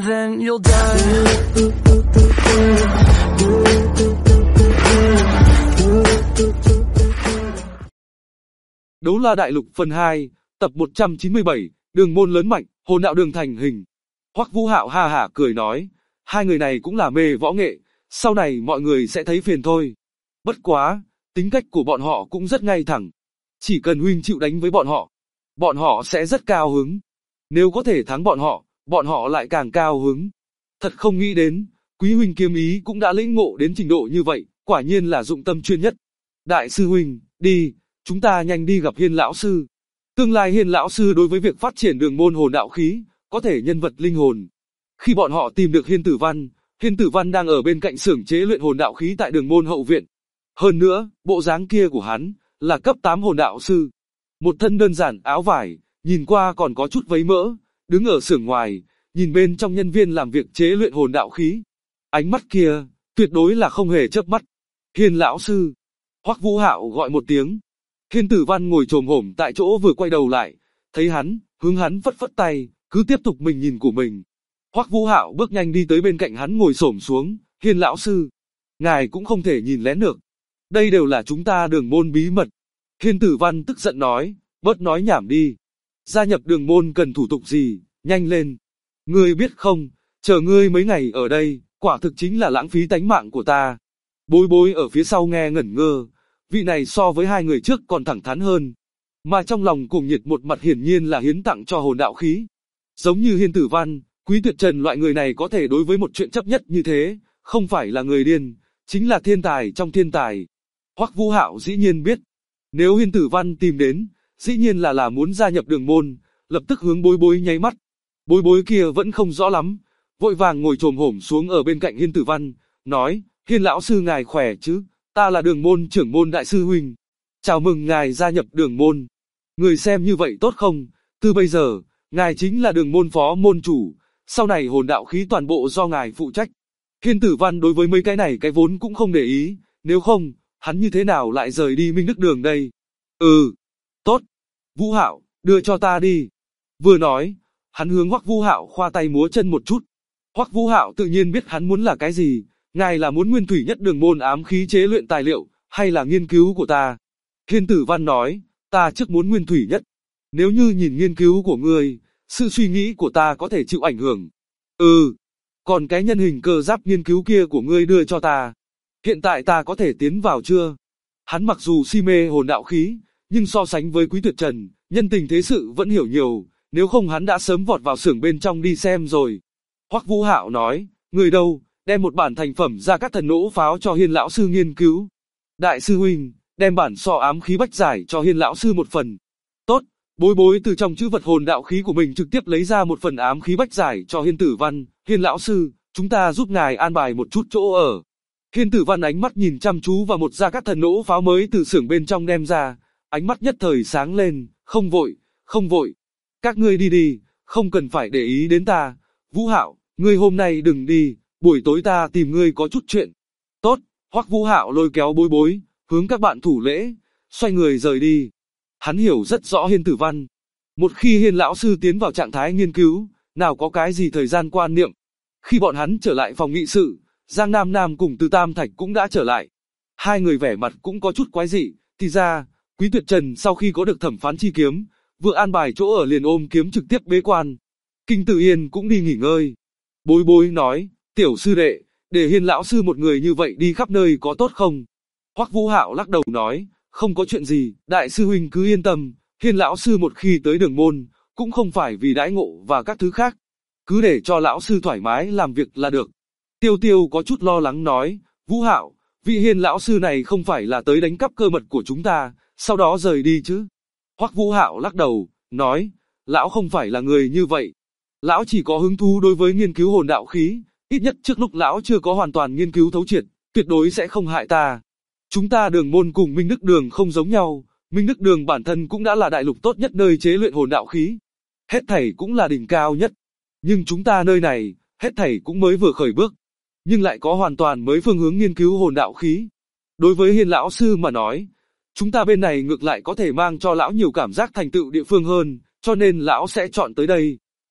and then you'll die. Đấu La Đại Lục phần 2, tập 197, Đường Môn lớn mạnh, hồn đạo đường thành hình. Hoắc Vũ Hạo ha hả cười nói, hai người này cũng là mê võ nghệ, sau này mọi người sẽ thấy phiền thôi. Bất quá, tính cách của bọn họ cũng rất ngay thẳng. Chỉ cần huynh chịu đánh với bọn họ sẽ rất cao hứng. Nếu có thể thắng bọn họ lại càng cao hứng. Thật không nghĩ đến, quý huynh kiếm ý cũng đã lĩnh ngộ đến trình độ như vậy, quả nhiên là dụng tâm chuyên nhất. Đại sư huynh, đi, chúng ta nhanh đi gặp Hiên lão sư. Tương lai Hiên lão sư đối với việc phát triển đường môn hồn đạo khí, có thể nhân vật linh hồn. Khi bọn họ tìm được Hiên Tử Văn đang ở bên cạnh xưởng chế luyện hồn đạo khí tại đường môn hậu viện. Hơn nữa, bộ dáng kia của hắn là cấp 8 hồn đạo sư. Một thân đơn giản áo vải, nhìn qua còn có chút vấy mỡ, đứng ở xưởng ngoài, nhìn bên trong nhân viên làm việc chế luyện hồn đạo khí. Ánh mắt kia, tuyệt đối là không hề chớp mắt. Hiên lão sư. Hoắc Vũ Hạo gọi một tiếng. Hiên Tử Văn ngồi chồm hổm tại chỗ vừa quay đầu lại, thấy hắn, hướng hắn phất phất tay, cứ tiếp tục mình nhìn của mình. Hoắc Vũ Hạo bước nhanh đi tới bên cạnh hắn ngồi xổm xuống, Hiên lão sư, ngài cũng không thể nhìn lén được. Đây đều là chúng ta đường môn bí mật. Hiên Tử Văn tức giận nói, bớt nói nhảm đi. Gia nhập đường môn cần thủ tục gì, nhanh lên. Ngươi biết không, chờ ngươi mấy ngày ở đây, quả thực chính là lãng phí tánh mạng của ta. Bối Bối ở phía sau nghe ngẩn ngơ, vị này so với hai người trước còn thẳng thắn hơn. Mà trong lòng cuồng nhiệt một mặt hiển nhiên là hiến tặng cho hồn đạo khí. Giống như Hiên Tử Văn, Quý Tuyệt Trần loại người này có thể đối với một chuyện chấp nhất như thế, không phải là người điên, chính là thiên tài trong thiên tài. Hoắc Vũ Hạo dĩ nhiên biết, nếu Hiên Tử Văn tìm đến, dĩ nhiên là muốn gia nhập đường môn, lập tức hướng Bối Bối nháy mắt. Bối Bối kia vẫn không rõ lắm, vội vàng ngồi chồm hổm xuống ở bên cạnh Hiên Tử Văn, nói, Hiên lão sư ngài khỏe chứ, ta là đường môn trưởng môn đại sư huynh. Chào mừng ngài gia nhập đường môn. Người xem như vậy tốt không, từ bây giờ, ngài chính là đường môn phó môn chủ, sau này hồn đạo khí toàn bộ do ngài phụ trách. Hiên Tử Văn đối với mấy cái này cái vốn cũng không để ý, nếu không, hắn như thế nào lại rời đi Minh Đức Đường đây? Tốt. Vũ Hạo, đưa cho ta đi. Vừa nói, hắn hướng Hoắc Vũ Hạo khoa tay múa chân một chút. Hoắc Vũ Hạo tự nhiên biết hắn muốn là cái gì, ngài là muốn nguyên thủy nhất đường môn ám khí chế luyện tài liệu, hay là nghiên cứu của ta? Hiên Tử Văn nói, ta trước muốn nguyên thủy nhất. Nếu như nhìn nghiên cứu của ngươi, sự suy nghĩ của ta có thể chịu ảnh hưởng. Còn cái nhân hình cơ giáp nghiên cứu kia của ngươi đưa cho ta. Hiện tại ta có thể tiến vào chưa? Hắn mặc dù si mê hồn đạo khí, nhưng so sánh với Quý Tuyệt Trần, nhân tình thế sự vẫn hiểu nhiều, nếu không hắn đã sớm vọt vào xưởng bên trong đi xem rồi. Hoắc Vũ Hạo nói, người đâu, đem một bản thành phẩm ra các thần nỗ pháo cho Hiên lão sư nghiên cứu. Đại sư huynh, đem bản so ám khí bách giải cho Hiên lão sư một phần. Tốt, Bối Bối từ trong chữ vật hồn đạo khí của mình trực tiếp lấy ra một phần ám khí bách giải cho Hiên Tử Văn. Hiên lão sư, chúng ta giúp ngài an bài một chút chỗ ở. Hiên Tử Văn ánh mắt nhìn chăm chú vào một gia cát thần nỗ pháo mới từ xưởng bên trong đem ra, ánh mắt nhất thời sáng lên, không vội. Các ngươi đi đi, không cần phải để ý đến ta. Vũ Hạo, ngươi hôm nay đừng đi, buổi tối ta tìm ngươi có chút chuyện. Tốt, Hoắc Vũ Hạo lôi kéo Bối Bối, hướng các bạn thủ lễ, xoay người rời đi. Hắn hiểu rất rõ Hiên Tử Văn. Một khi Hiên lão sư tiến vào trạng thái nghiên cứu, nào có cái gì thời gian quan niệm. Khi bọn hắn trở lại phòng nghị sự, Giang Nam Nam cùng Từ Tam Thạch cũng đã trở lại. Hai người vẻ mặt cũng có chút quái dị, thì ra, Quý Tuyệt Trần sau khi có được thẩm phán chi kiếm, vừa an bài chỗ ở liền ôm kiếm trực tiếp bế quan. Kinh Tử Yên cũng đi nghỉ ngơi. Bối Bối nói, tiểu sư đệ, để Hiên lão sư một người như vậy đi khắp nơi có tốt không? Hoắc Vũ Hạo lắc đầu nói, không có chuyện gì, đại sư huynh cứ yên tâm, Hiên lão sư một khi tới đường môn, cũng không phải vì đãi ngộ và các thứ khác. Cứ để cho lão sư thoải mái làm việc là được. Tiêu Tiêu có chút lo lắng nói, Vũ Hạo, vị Hiên lão sư này không phải là tới đánh cắp cơ mật của chúng ta, sau đó rời đi chứ? Hoắc Vũ Hạo lắc đầu, nói, lão không phải là người như vậy. Lão chỉ có hứng thú đối với nghiên cứu hồn đạo khí, ít nhất trước lúc lão chưa có hoàn toàn nghiên cứu thấu triệt, tuyệt đối sẽ không hại ta. Chúng ta đường môn cùng Minh Đức Đường không giống nhau, Minh Đức Đường bản thân cũng đã là đại lục tốt nhất nơi chế luyện hồn đạo khí. Hết thảy cũng là đỉnh cao nhất. Nhưng chúng ta nơi này, hết thảy cũng mới vừa khởi bước, nhưng lại có hoàn toàn mới phương hướng nghiên cứu hồn đạo khí. Đối với Hiên lão sư mà nói, chúng ta bên này ngược lại có thể mang cho lão nhiều cảm giác thành tựu địa phương hơn, cho nên lão sẽ chọn tới đây.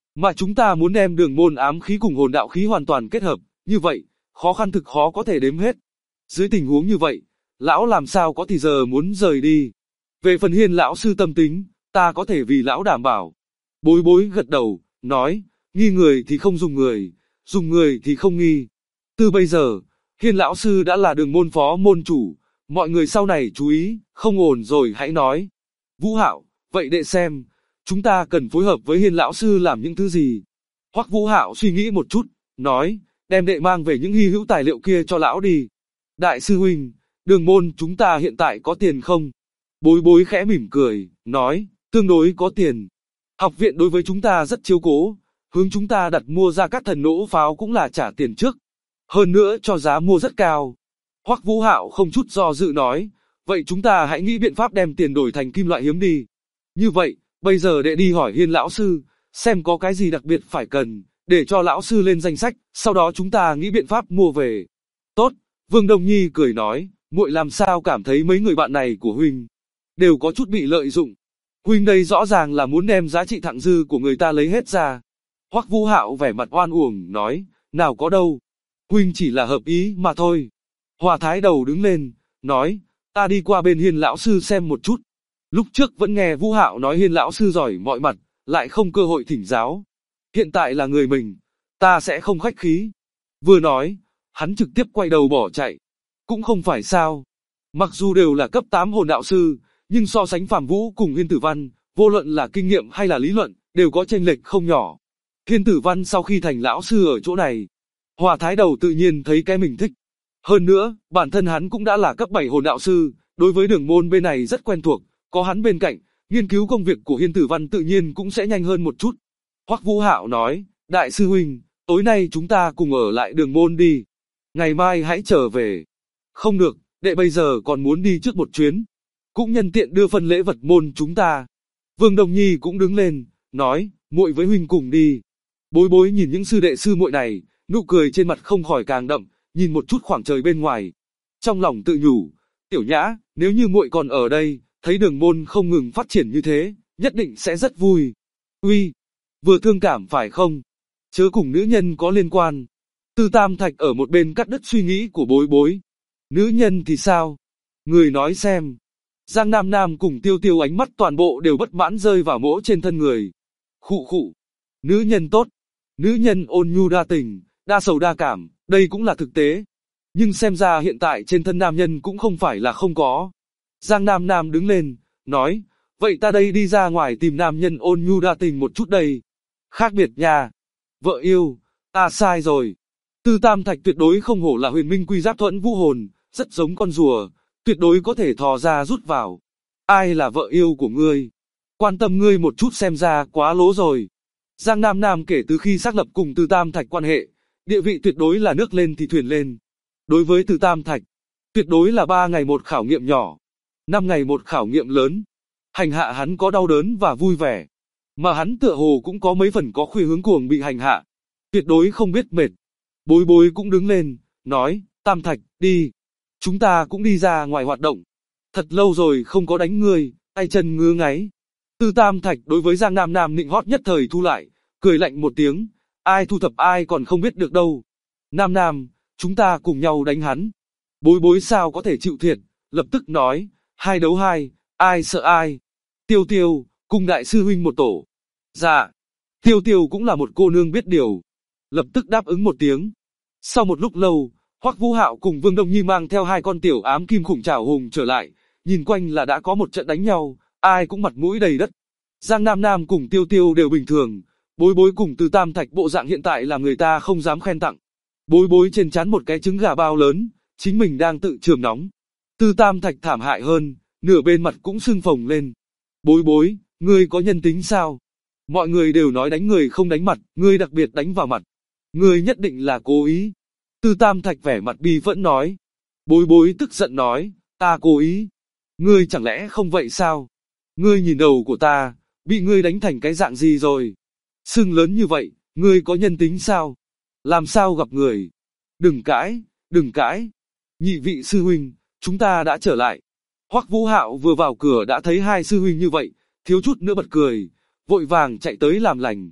Mà chúng ta muốn đem đường môn ám khí cùng hồn đạo khí hoàn toàn kết hợp, như vậy, khó khăn thực khó có thể đếm hết. Dưới tình huống như vậy, lão làm sao có thì giờ muốn rời đi. Về phần Hiên lão sư tâm tính, ta có thể vì lão đảm bảo. Bối bối gật đầu, nói, nghi người thì không dùng người thì không nghi. Từ bây giờ, Hiên lão sư đã là đường môn phó môn chủ, mọi người sau này chú ý, không ổn rồi hãy nói. Vũ Hạo, vậy đệ xem, chúng ta cần phối hợp với Hiên lão sư làm những thứ gì? Hoắc Vũ Hạo suy nghĩ một chút, nói, đem đệ mang về những hy hữu tài liệu kia cho lão đi. Đại sư huynh, đường môn chúng ta hiện tại có tiền không? Bối bối khẽ mỉm cười, nói, tương đối có tiền. Học viện đối với chúng ta rất chiếu cố, hướng chúng ta đặt mua ra các thần nỗ pháo cũng là trả tiền trước. Hơn nữa cho giá mua rất cao. Hoắc Vũ Hạo không chút do dự nói, vậy chúng ta hãy nghĩ biện pháp đem tiền đổi thành kim loại hiếm đi. Như vậy, bây giờ đệ đi hỏi Hiên lão sư, xem có cái gì đặc biệt phải cần, để cho lão sư lên danh sách, sau đó chúng ta nghĩ biện pháp mua về. Tốt, Vương Đông Nhi cười nói, muội làm sao cảm thấy mấy người bạn này của huynh đều có chút bị lợi dụng. Huynh đây rõ ràng là muốn đem giá trị thặng dư của người ta lấy hết ra. Hoắc Vũ Hạo vẻ mặt oan uổng nói, nào có đâu, huynh chỉ là hợp ý mà thôi. Hòa Thái Đầu đứng lên, nói, ta đi qua bên Hiên lão sư xem một chút. Lúc trước vẫn nghe Vũ Hạo nói Hiên lão sư giỏi mọi mặt, lại không cơ hội thỉnh giáo. Hiện tại là người mình, ta sẽ không khách khí. Vừa nói, hắn trực tiếp quay đầu bỏ chạy. Cũng không phải sao. Mặc dù đều là cấp 8 hồn đạo sư, nhưng so sánh Phàm Vũ cùng Hiên Tử Văn, vô luận là kinh nghiệm hay là lý luận, đều có chênh lệch không nhỏ. Hiên Tử Văn sau khi thành lão sư ở chỗ này, Hòa Thái Đầu tự nhiên thấy cái mình thích. Hơn nữa, bản thân hắn cũng đã là cấp 7 hồn đạo sư, đối với đường môn bên này rất quen thuộc, có hắn bên cạnh, nghiên cứu công việc của Hiên Tử Văn tự nhiên cũng sẽ nhanh hơn một chút. Hoắc Vũ Hạo nói, đại sư huynh, tối nay chúng ta cùng ở lại đường môn đi. Ngày mai hãy trở về. Không được, đệ bây giờ còn muốn đi trước một chuyến. Cũng nhân tiện đưa phần lễ vật môn chúng ta. Vương Đồng Nhi cũng đứng lên, nói, muội với huynh cùng đi. Bối bối nhìn những sư đệ sư muội này, nụ cười trên mặt không khỏi càng đậm, nhìn một chút khoảng trời bên ngoài. Trong lòng tự nhủ, Tiểu Nhã, nếu như muội còn ở đây, thấy đường môn không ngừng phát triển như thế, nhất định sẽ rất vui. Uy, vừa thương cảm phải không? Chớ cùng nữ nhân có liên quan. Tư Tam Thạch ở một bên cắt đứt suy nghĩ của bối bối. Nữ nhân thì sao? Người nói xem. Giang Nam Nam cùng Tiêu Tiêu ánh mắt toàn bộ đều bất mãn rơi vào mỗ trên thân người. Khụ khụ. Nữ nhân tốt. Nữ nhân ôn nhu đa tình, đa sầu đa cảm, đây cũng là thực tế. Nhưng xem ra hiện tại trên thân nam nhân cũng không phải là không có. Giang Nam Nam đứng lên, nói, vậy ta đây đi ra ngoài tìm nam nhân ôn nhu đa tình một chút đây. Khác biệt nha. Vợ yêu, ta sai rồi. Tư Tam Thạch tuyệt đối không hổ là huyền minh quy giáp thuẫn vũ hồn, rất giống con rùa, tuyệt đối có thể thò ra rút vào. Ai là vợ yêu của ngươi? Quan tâm ngươi một chút xem ra quá lố rồi. Giang Nam Nam kể từ khi xác lập cùng Tư Tam Thạch quan hệ, địa vị tuyệt đối là nước lên thì thuyền lên. Đối với Tư Tam Thạch, tuyệt đối là 3 ngày một khảo nghiệm nhỏ, 5 ngày một khảo nghiệm lớn. Hành hạ hắn có đau đớn và vui vẻ, mà hắn tựa hồ cũng có mấy phần có khuynh hướng cuồng bị hành hạ, tuyệt đối không biết mệt. Bối bối cũng đứng lên, nói, Tam Thạch, đi. Chúng ta cũng đi ra ngoài hoạt động. Thật lâu rồi không có đánh ngươi, tay chân ngứa ngáy. Tư Tam Thạch đối với Giang Nam Nam nịnh hót nhất thời thu lại, cười lạnh một tiếng, ai thu thập ai còn không biết được đâu. Nam Nam, chúng ta cùng nhau đánh hắn. Bối bối sao có thể chịu thiệt, lập tức nói, 2 đấu 2, ai sợ ai. Tiêu Tiêu, cùng đại sư huynh một tổ. Dạ. Tiêu Tiêu cũng là một cô nương biết điều, lập tức đáp ứng một tiếng. Sau một lúc lâu, Hoắc Vũ Hạo cùng Vương Đông Nhi mang theo 2 con tiểu ám kim khủng trảo hùng trở lại, nhìn quanh là đã có một trận đánh nhau, ai cũng mặt mũi đầy đất. Giang Nam Nam cùng Tiêu Tiêu đều bình thường, bối bối cùng Tư Tam Thạch bộ dạng hiện tại làm người ta không dám khen tặng. Bối bối trên trán một cái trứng gà bao lớn, chính mình đang tự trường nóng. Tư Tam Thạch thảm hại hơn, nửa bên mặt cũng sưng phồng lên. Bối bối, ngươi có nhân tính sao? Mọi người đều nói đánh người không đánh mặt, ngươi đặc biệt đánh vào mặt. Ngươi nhất định là cố ý. Tư Tam Thạch vẻ mặt bi vẫn nói. Bối bối tức giận nói, ta cố ý. Ngươi chẳng lẽ không vậy sao? Ngươi nhìn đầu của ta, bị ngươi đánh thành cái dạng gì rồi? Sưng lớn như vậy, ngươi có nhân tính sao? Làm sao gặp người? Đừng cãi, đừng cãi. Nhị vị sư huynh, chúng ta đã trở lại. Hoắc Vũ Hạo vừa vào cửa đã thấy 2 sư huynh như vậy, thiếu chút nữa bật cười, vội vàng chạy tới làm lành.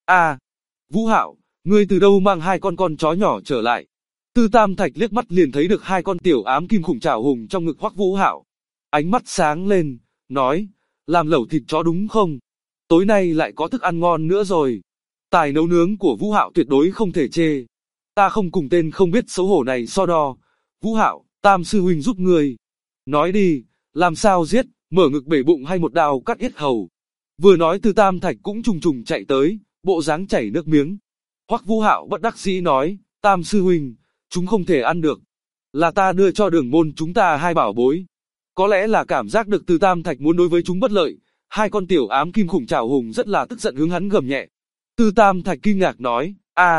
À, Vũ Hạo, ngươi từ đâu mang hai con chó nhỏ trở lại? Tư Tam Thạch liếc mắt liền thấy được hai con tiểu ám kim khủng trảo hùng trong ngực Hoắc Vũ Hạo. Ánh mắt sáng lên, nói, làm lẩu thịt chó đúng không? Tối nay lại có thức ăn ngon nữa rồi. Tài nấu nướng của Vũ Hạo tuyệt đối không thể chê. Ta không cùng tên không biết xấu hổ này so đo. Vũ Hạo, Tam sư huynh giúp ngươi. Nói đi, làm sao giết, mở ngực bể bụng hay một đao cắt yết hầu? Vừa nói Tư Tam Thạch cũng trùng trùng chạy tới, bộ dáng chảy nước miếng. Hoắc Vũ Hạo bất đắc dĩ nói, Tam sư huynh, chúng không thể ăn được. Là ta đưa cho Đường môn chúng ta hai bảo bối. Có lẽ là cảm giác được Tư Tam Thạch muốn đối với chúng bất lợi, hai con tiểu ám kim khủng trảo hùng rất là tức giận hướng hắn gầm nhẹ. Tư Tam Thạch kinh ngạc nói,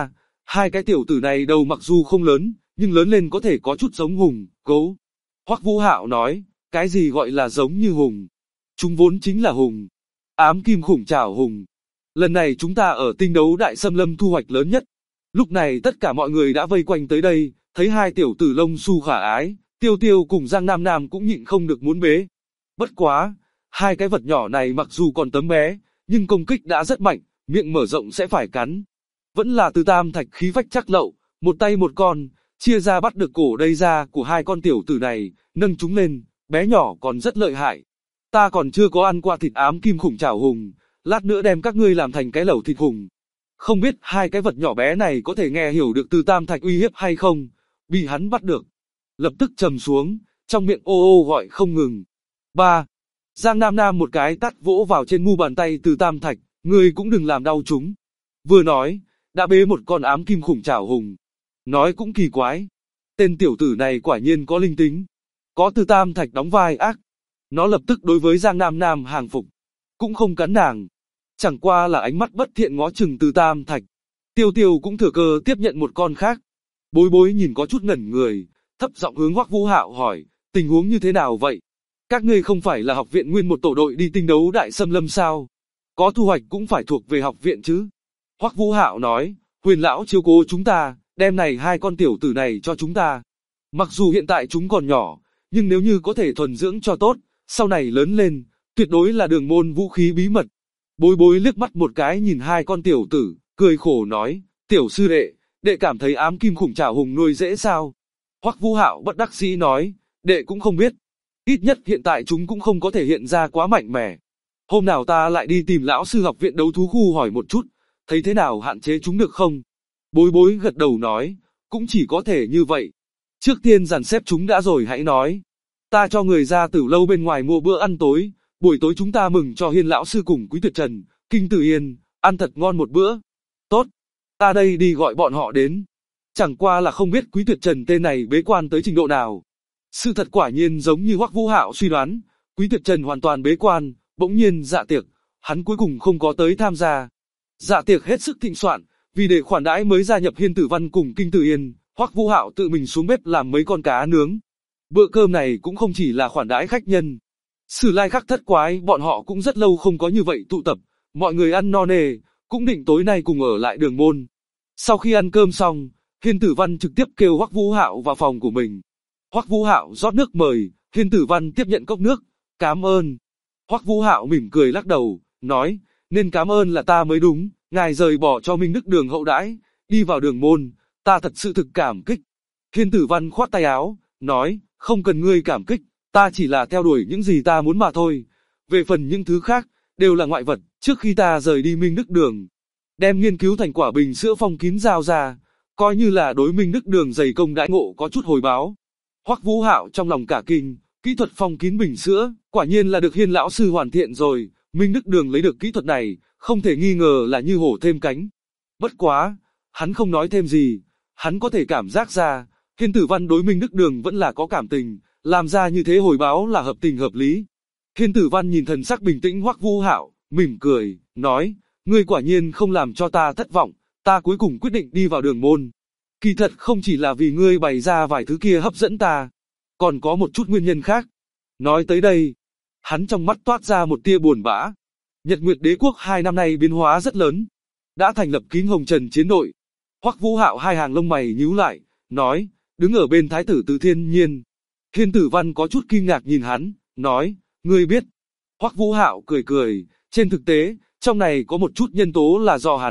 hai cái tiểu tử này đầu mặc dù không lớn, nhưng lớn lên có thể có chút giống hùng, gấu. Hoắc Vũ Hạo nói, cái gì gọi là giống như hùng? Chúng vốn chính là hùng. Ám kim khủng trảo hùng. Lần này chúng ta ở tinh đấu đại xâm lâm thu hoạch lớn nhất. Lúc này tất cả mọi người đã vây quanh tới đây, thấy hai tiểu tử lông xù khả ái, Tiêu Tiêu cùng Giang Nam Nam cũng nhịn không được muốn bế. Bất quá, hai cái vật nhỏ này mặc dù còn tấm bé, nhưng công kích đã rất mạnh, miệng mở rộng sẽ phải cắn. Vẫn là Tư Tam Thạch khí phách chắc lậu, một tay một con, chia ra bắt được cổ đầy ra của hai con tiểu tử này, nâng chúng lên, bé nhỏ còn rất lợi hại. Ta còn chưa có ăn qua thịt ám kim khủng trảo hùng, lát nữa đem các ngươi làm thành cái lẩu thịt hùng. Không biết hai cái vật nhỏ bé này có thể nghe hiểu được Tư Tam Thạch uy hiếp hay không, bị hắn bắt được. Lập tức trầm xuống, trong miệng ô ô gọi không ngừng. 3. Giang Nam Nam một cái tát vỗ vào trên mu bàn tay Tư Tam Thạch, ngươi cũng đừng làm đau chúng. Vừa nói, đã bế một con ám kim khủng trảo hùng. Nói cũng kỳ quái. Tên tiểu tử này quả nhiên có linh tính. Có Tư Tam Thạch đóng vai ác. Nó lập tức đối với Giang Nam Nam hàng phục. Cũng không cắn nàng. Chẳng qua là ánh mắt bất thiện ngó chừng Tư Tam Thạch. Tiêu Tiêu cũng thừa cơ tiếp nhận một con khác. Bối bối nhìn có chút ngẩn người, thấp giọng hướng Hoắc Vũ Hạo hỏi, tình huống như thế nào vậy? Các ngươi không phải là học viện nguyên một tổ đội đi tinh đấu đại xâm lâm sao? Có thu hoạch cũng phải thuộc về học viện chứ? Hoắc Vũ Hạo nói, Huyền lão chiếu cố chúng ta, đem này hai con tiểu tử này cho chúng ta. Mặc dù hiện tại chúng còn nhỏ, nhưng nếu như có thể thuần dưỡng cho tốt, sau này lớn lên, tuyệt đối là Đường môn vũ khí bí mật. Bối bối liếc mắt một cái nhìn hai con tiểu tử, cười khổ nói, tiểu sư đệ, đệ cảm thấy ám kim khủng trảo hùng nuôi dễ sao? Hoắc Vũ Hạo bất đắc dĩ nói, đệ cũng không biết. Ít nhất hiện tại chúng cũng không có thể hiện ra quá mạnh mẽ. Hôm nào ta lại đi tìm lão sư học viện đấu thú khu hỏi một chút, thấy thế nào hạn chế chúng được không? Bối bối gật đầu nói, cũng chỉ có thể như vậy. Trước tiên dàn xếp chúng đã rồi hãy nói. Ta cho người ra Tử lâu bên ngoài mua bữa ăn tối, buổi tối chúng ta mừng cho Hiên lão sư cùng Quý Tuyệt Trần, Kinh Tử Yên, ăn thật ngon một bữa. Tốt, ta đây đi gọi bọn họ đến. Chẳng qua là không biết Quý Tuyệt Trần tên này bế quan tới trình độ nào. Sự thật quả nhiên giống như Hoắc Vũ Hạo suy đoán, Quý Tuyệt Trần hoàn toàn bế quan, bỗng nhiên dạ tiệc, hắn cuối cùng không có tới tham gia. Dạ tiệc hết sức thịnh soạn, vì để khoản đãi mới gia nhập Hiên Tử Văn cùng Kinh Tử Yên, Hoắc Vũ Hạo tự mình xuống bếp làm mấy con cá nướng. Bữa cơm này cũng không chỉ là khoản đãi khách nhân. Sử lai khắc thất quái bọn họ cũng rất lâu không có như vậy tụ tập, mọi người ăn no nê, cũng định tối nay cùng ở lại Đường môn. Sau khi ăn cơm xong, Hiên Tử Văn trực tiếp kêu Hoắc Vũ Hạo vào phòng của mình. Hoắc Vũ Hạo rót nước mời, Hiên Tử Văn tiếp nhận cốc nước, cảm ơn. Hoắc Vũ Hạo mỉm cười lắc đầu, nói, nên cảm ơn là ta mới đúng, ngài rời bỏ cho Minh Đức Đường hậu đãi, đi vào Đường môn, ta thật sự thực cảm kích. Hiên Tử Văn khoát tay áo, nói, không cần ngươi cảm kích, ta chỉ là theo đuổi những gì ta muốn mà thôi. Về phần những thứ khác, đều là ngoại vật, trước khi ta rời đi Minh Đức Đường. Đem nghiên cứu thành quả bình sữa phong kín giao ra, coi như là đối Minh Đức Đường dày công đãi ngộ có chút hồi báo. Hoắc Vũ Hạo trong lòng cả kinh, kỹ thuật phong kín bình sữa, quả nhiên là được Hiên lão sư hoàn thiện rồi, Minh Đức Đường lấy được kỹ thuật này, không thể nghi ngờ là như hổ thêm cánh. Bất quá, hắn không nói thêm gì, hắn có thể cảm giác ra, Hiên Tử Văn đối Minh Đức Đường vẫn là có cảm tình, làm ra như thế hồi báo là hợp tình hợp lý. Hiên Tử Văn nhìn thần sắc bình tĩnh Hoắc Vũ Hạo, mỉm cười, nói, ngươi quả nhiên không làm cho ta thất vọng, ta cuối cùng quyết định đi vào Đường môn. Kỳ thật không chỉ là vì ngươi bày ra vài thứ kia hấp dẫn ta, còn có một chút nguyên nhân khác. Nói tới đây, hắn trong mắt toát ra một tia buồn bã. Nhật Nguyệt Đế quốc 2 năm nay biến hóa rất lớn, đã thành lập Kính Hồng Trần chiến đội. Hoắc Vũ Hạo hai hàng lông mày nhíu lại, nói, đứng ở bên Thái tử Từ Thiên Nhiên. Hiên Tử Văn có chút kinh ngạc nhìn hắn, nói, ngươi biết. Hoắc Vũ Hạo cười cười, trên thực tế, trong này có một chút nhân tố là do hắn,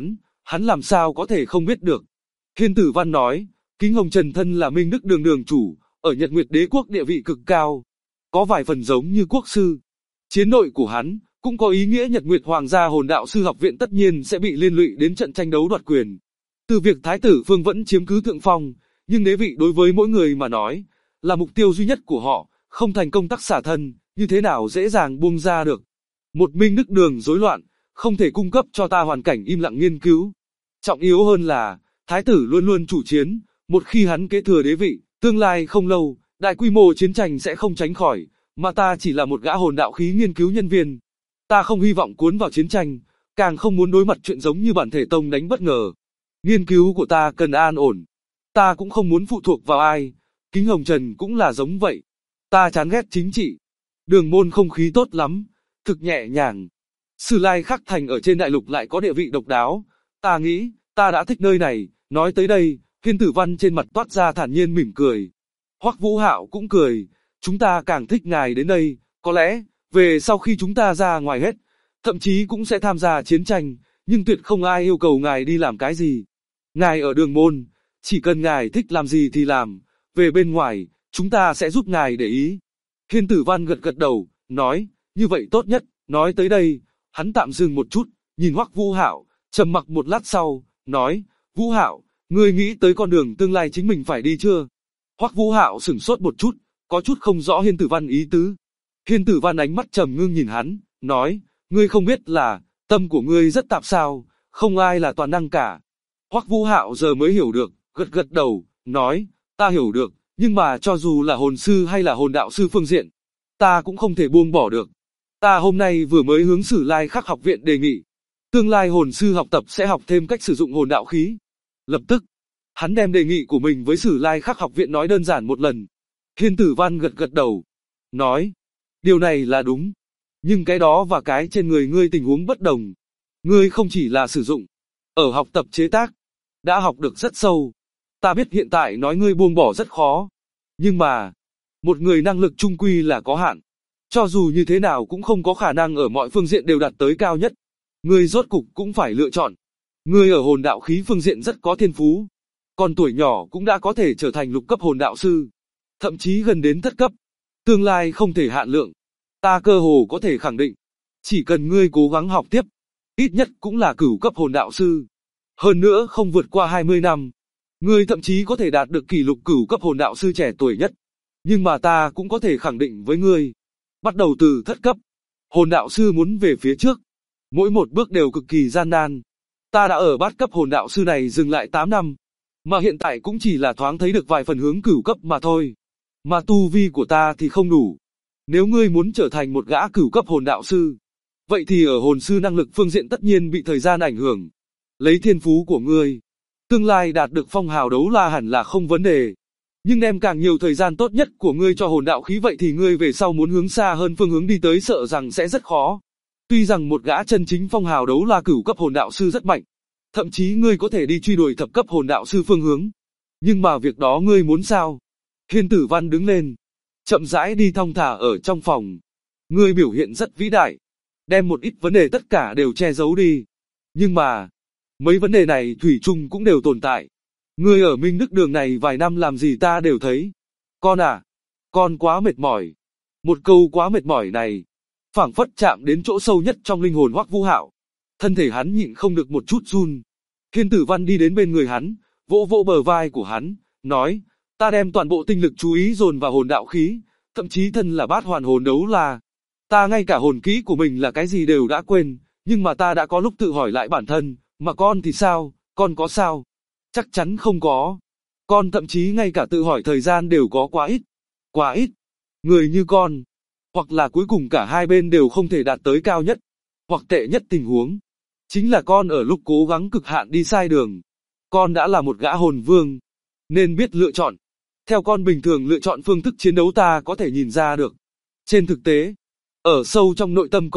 hắn làm sao có thể không biết được. Thiên Tử Văn nói, Kính Hồng Trần thân là Minh Đức Đường đường chủ, ở Nhật Nguyệt Đế quốc địa vị cực cao, có vài phần giống như quốc sư. Chiến đội của hắn cũng có ý nghĩa Nhật Nguyệt Hoàng gia Hồn Đạo Sư Học viện tất nhiên sẽ bị liên lụy đến trận tranh đấu đoạt quyền. Từ việc Thái tử Phương vẫn chiếm cứ thượng phong, nhưng đế vị đối với mỗi người mà nói, là mục tiêu duy nhất của họ, không thành công tắc xả thân, như thế nào dễ dàng buông ra được. Một Minh Đức Đường rối loạn, không thể cung cấp cho ta hoàn cảnh im lặng nghiên cứu. Trọng yếu hơn là, Thái tử luôn luôn chủ chiến, một khi hắn kế thừa đế vị, tương lai không lâu, đại quy mô chiến tranh sẽ không tránh khỏi, mà ta chỉ là một gã hồn đạo khí nghiên cứu nhân viên. Ta không hy vọng cuốn vào chiến tranh, càng không muốn đối mặt chuyện giống như bản thể tông đánh bất ngờ. Nghiên cứu của ta cần an ổn. Ta cũng không muốn phụ thuộc vào ai. Kính Hồng Trần cũng là giống vậy. Ta chán ghét chính trị. Đường môn không khí tốt lắm, thực nhẹ nhàng. Sử Lai Khắc Thành ở trên đại lục lại có địa vị độc đáo. Ta nghĩ, ta đã thích nơi này. Nói tới đây, Thiên Tử Văn trên mặt toát ra thản nhiên mỉm cười. Hoắc Vũ Hạo cũng cười. Chúng ta càng thích ngài đến đây, có lẽ, về sau khi chúng ta ra ngoài hết, thậm chí cũng sẽ tham gia chiến tranh, nhưng tuyệt không ai yêu cầu ngài đi làm cái gì. Ngài ở Đường môn, chỉ cần ngài thích làm gì thì làm, về bên ngoài, chúng ta sẽ giúp ngài để ý. Thiên Tử Văn gật gật đầu, nói, như vậy tốt nhất. Nói tới đây, hắn tạm dừng một chút, nhìn Hoắc Vũ Hạo, trầm mặc một lát sau, nói, Vũ Hạo, ngươi nghĩ tới con đường tương lai chính mình phải đi chưa? Hoắc Vũ Hạo sửng sốt một chút, có chút không rõ Thiên Tử Văn ý tứ. Thiên Tử Văn ánh mắt trầm ngưng nhìn hắn, nói, ngươi không biết là, tâm của ngươi rất tạp sao, không ai là toàn năng cả. Hoắc Vũ Hạo giờ mới hiểu được, gật gật đầu, nói, ta hiểu được, nhưng mà cho dù là hồn sư hay là hồn đạo sư phương diện, ta cũng không thể buông bỏ được. Ta hôm nay vừa mới hướng Sử Lai Khắc học viện đề nghị, tương lai hồn sư học tập sẽ học thêm cách sử dụng hồn đạo khí. Lập tức, hắn đem đề nghị của mình với Sử Lai Khắc học viện nói đơn giản một lần. Thiên Tử Văn gật gật đầu, nói, điều này là đúng, nhưng cái đó và cái trên người ngươi tình huống bất đồng. Ngươi không chỉ là sử dụng, ở học tập chế tác, đã học được rất sâu. Ta biết hiện tại nói ngươi buông bỏ rất khó, nhưng mà, một người năng lực chung quy là có hạn. Cho dù như thế nào cũng không có khả năng ở mọi phương diện đều đạt tới cao nhất. Ngươi rốt cục cũng phải lựa chọn. Ngươi ở hồn đạo khí phương diện rất có thiên phú. Còn tuổi nhỏ cũng đã có thể trở thành lục cấp hồn đạo sư. Thậm chí gần đến thất cấp. Tương lai không thể hạn lượng. Ta cơ hồ có thể khẳng định. Chỉ cần ngươi cố gắng học tiếp. Ít nhất cũng là cửu cấp hồn đạo sư. Hơn nữa không vượt qua 20 năm. Ngươi thậm chí có thể đạt được kỷ lục cửu cấp hồn đạo sư trẻ tuổi nhất. Nhưng mà ta cũng có thể khẳng định với ngươi. Bắt đầu từ thất cấp. Hồn đạo sư muốn về phía trước. Mỗi một bước đều cực kỳ gian nan. Ta đã ở bát cấp hồn đạo sư này dừng lại 8 năm. Mà hiện tại cũng chỉ là thoáng thấy được vài phần hướng cửu cấp mà thôi. Mà tu vi của ta thì không đủ. Nếu ngươi muốn trở thành một gã cửu cấp hồn đạo sư, vậy thì ở hồn sư năng lực phương diện tất nhiên bị thời gian ảnh hưởng. Lấy thiên phú của ngươi, tương lai đạt được phong hào đấu la hẳn là không vấn đề. Nhưng đem càng nhiều thời gian tốt nhất của ngươi cho hồn đạo khí vậy thì ngươi về sau muốn hướng xa hơn phương hướng đi tới sợ rằng sẽ rất khó. Tuy rằng một gã chân chính phong hào đấu la cửu cấp hồn đạo sư rất mạnh, thậm chí ngươi có thể đi truy đuổi thập cấp hồn đạo sư phương hướng. Nhưng mà việc đó ngươi muốn sao? Thiên Tử Văn đứng lên, chậm rãi đi thong thả ở trong phòng. Ngươi biểu hiện rất vĩ đại, đem một ít vấn đề tất cả đều che giấu đi. Nhưng mà, mấy vấn đề này thủy chung cũng đều tồn tại. Ngươi ở Minh Đức Đường này vài năm làm gì ta đều thấy. Con à, con quá mệt mỏi. Một câu quá mệt mỏi này, phảng phất chạm đến chỗ sâu nhất trong linh hồn Hoắc Vũ Hạo. Thân thể hắn nhịn không được một chút run. Thiên Tử Văn đi đến bên người hắn, vỗ vỗ bờ vai của hắn, nói, ta đem toàn bộ tinh lực chú ý dồn vào hồn đạo khí, thậm chí thân là bát hoàn hồn đấu la. Ta ngay cả hồn kỹ của mình là cái gì đều đã quên, nhưng mà ta đã có lúc tự hỏi lại bản thân, mà con thì sao, con có sao? Chắc chắn không có. Con thậm chí ngay cả tự hỏi thời gian đều có quá ít. Quá ít. Người như con, hoặc là cuối cùng cả hai bên đều không thể đạt tới cao nhất, hoặc tệ nhất tình huống. Chính là con ở lúc cố gắng cực hạn đi sai đường. Con đã là một gã hồn vương, nên biết lựa chọn. Theo con bình thường lựa chọn phương thức chiến đấu ta có thể nhìn ra được. Trên thực tế, ở sâu trong nội tâm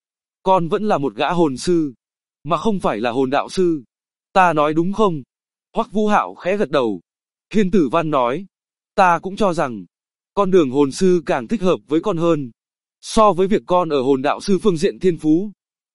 con vẫn là một gã hồn sư, mà không phải là hồn đạo sư. Ta nói đúng không? Hoắc Vũ Hạo khẽ gật đầu. Thiên Tử Văn nói, ta cũng cho rằng, con đường hồn sư càng thích hợp với con hơn, so với việc con ở hồn đạo sư phương diện thiên phú.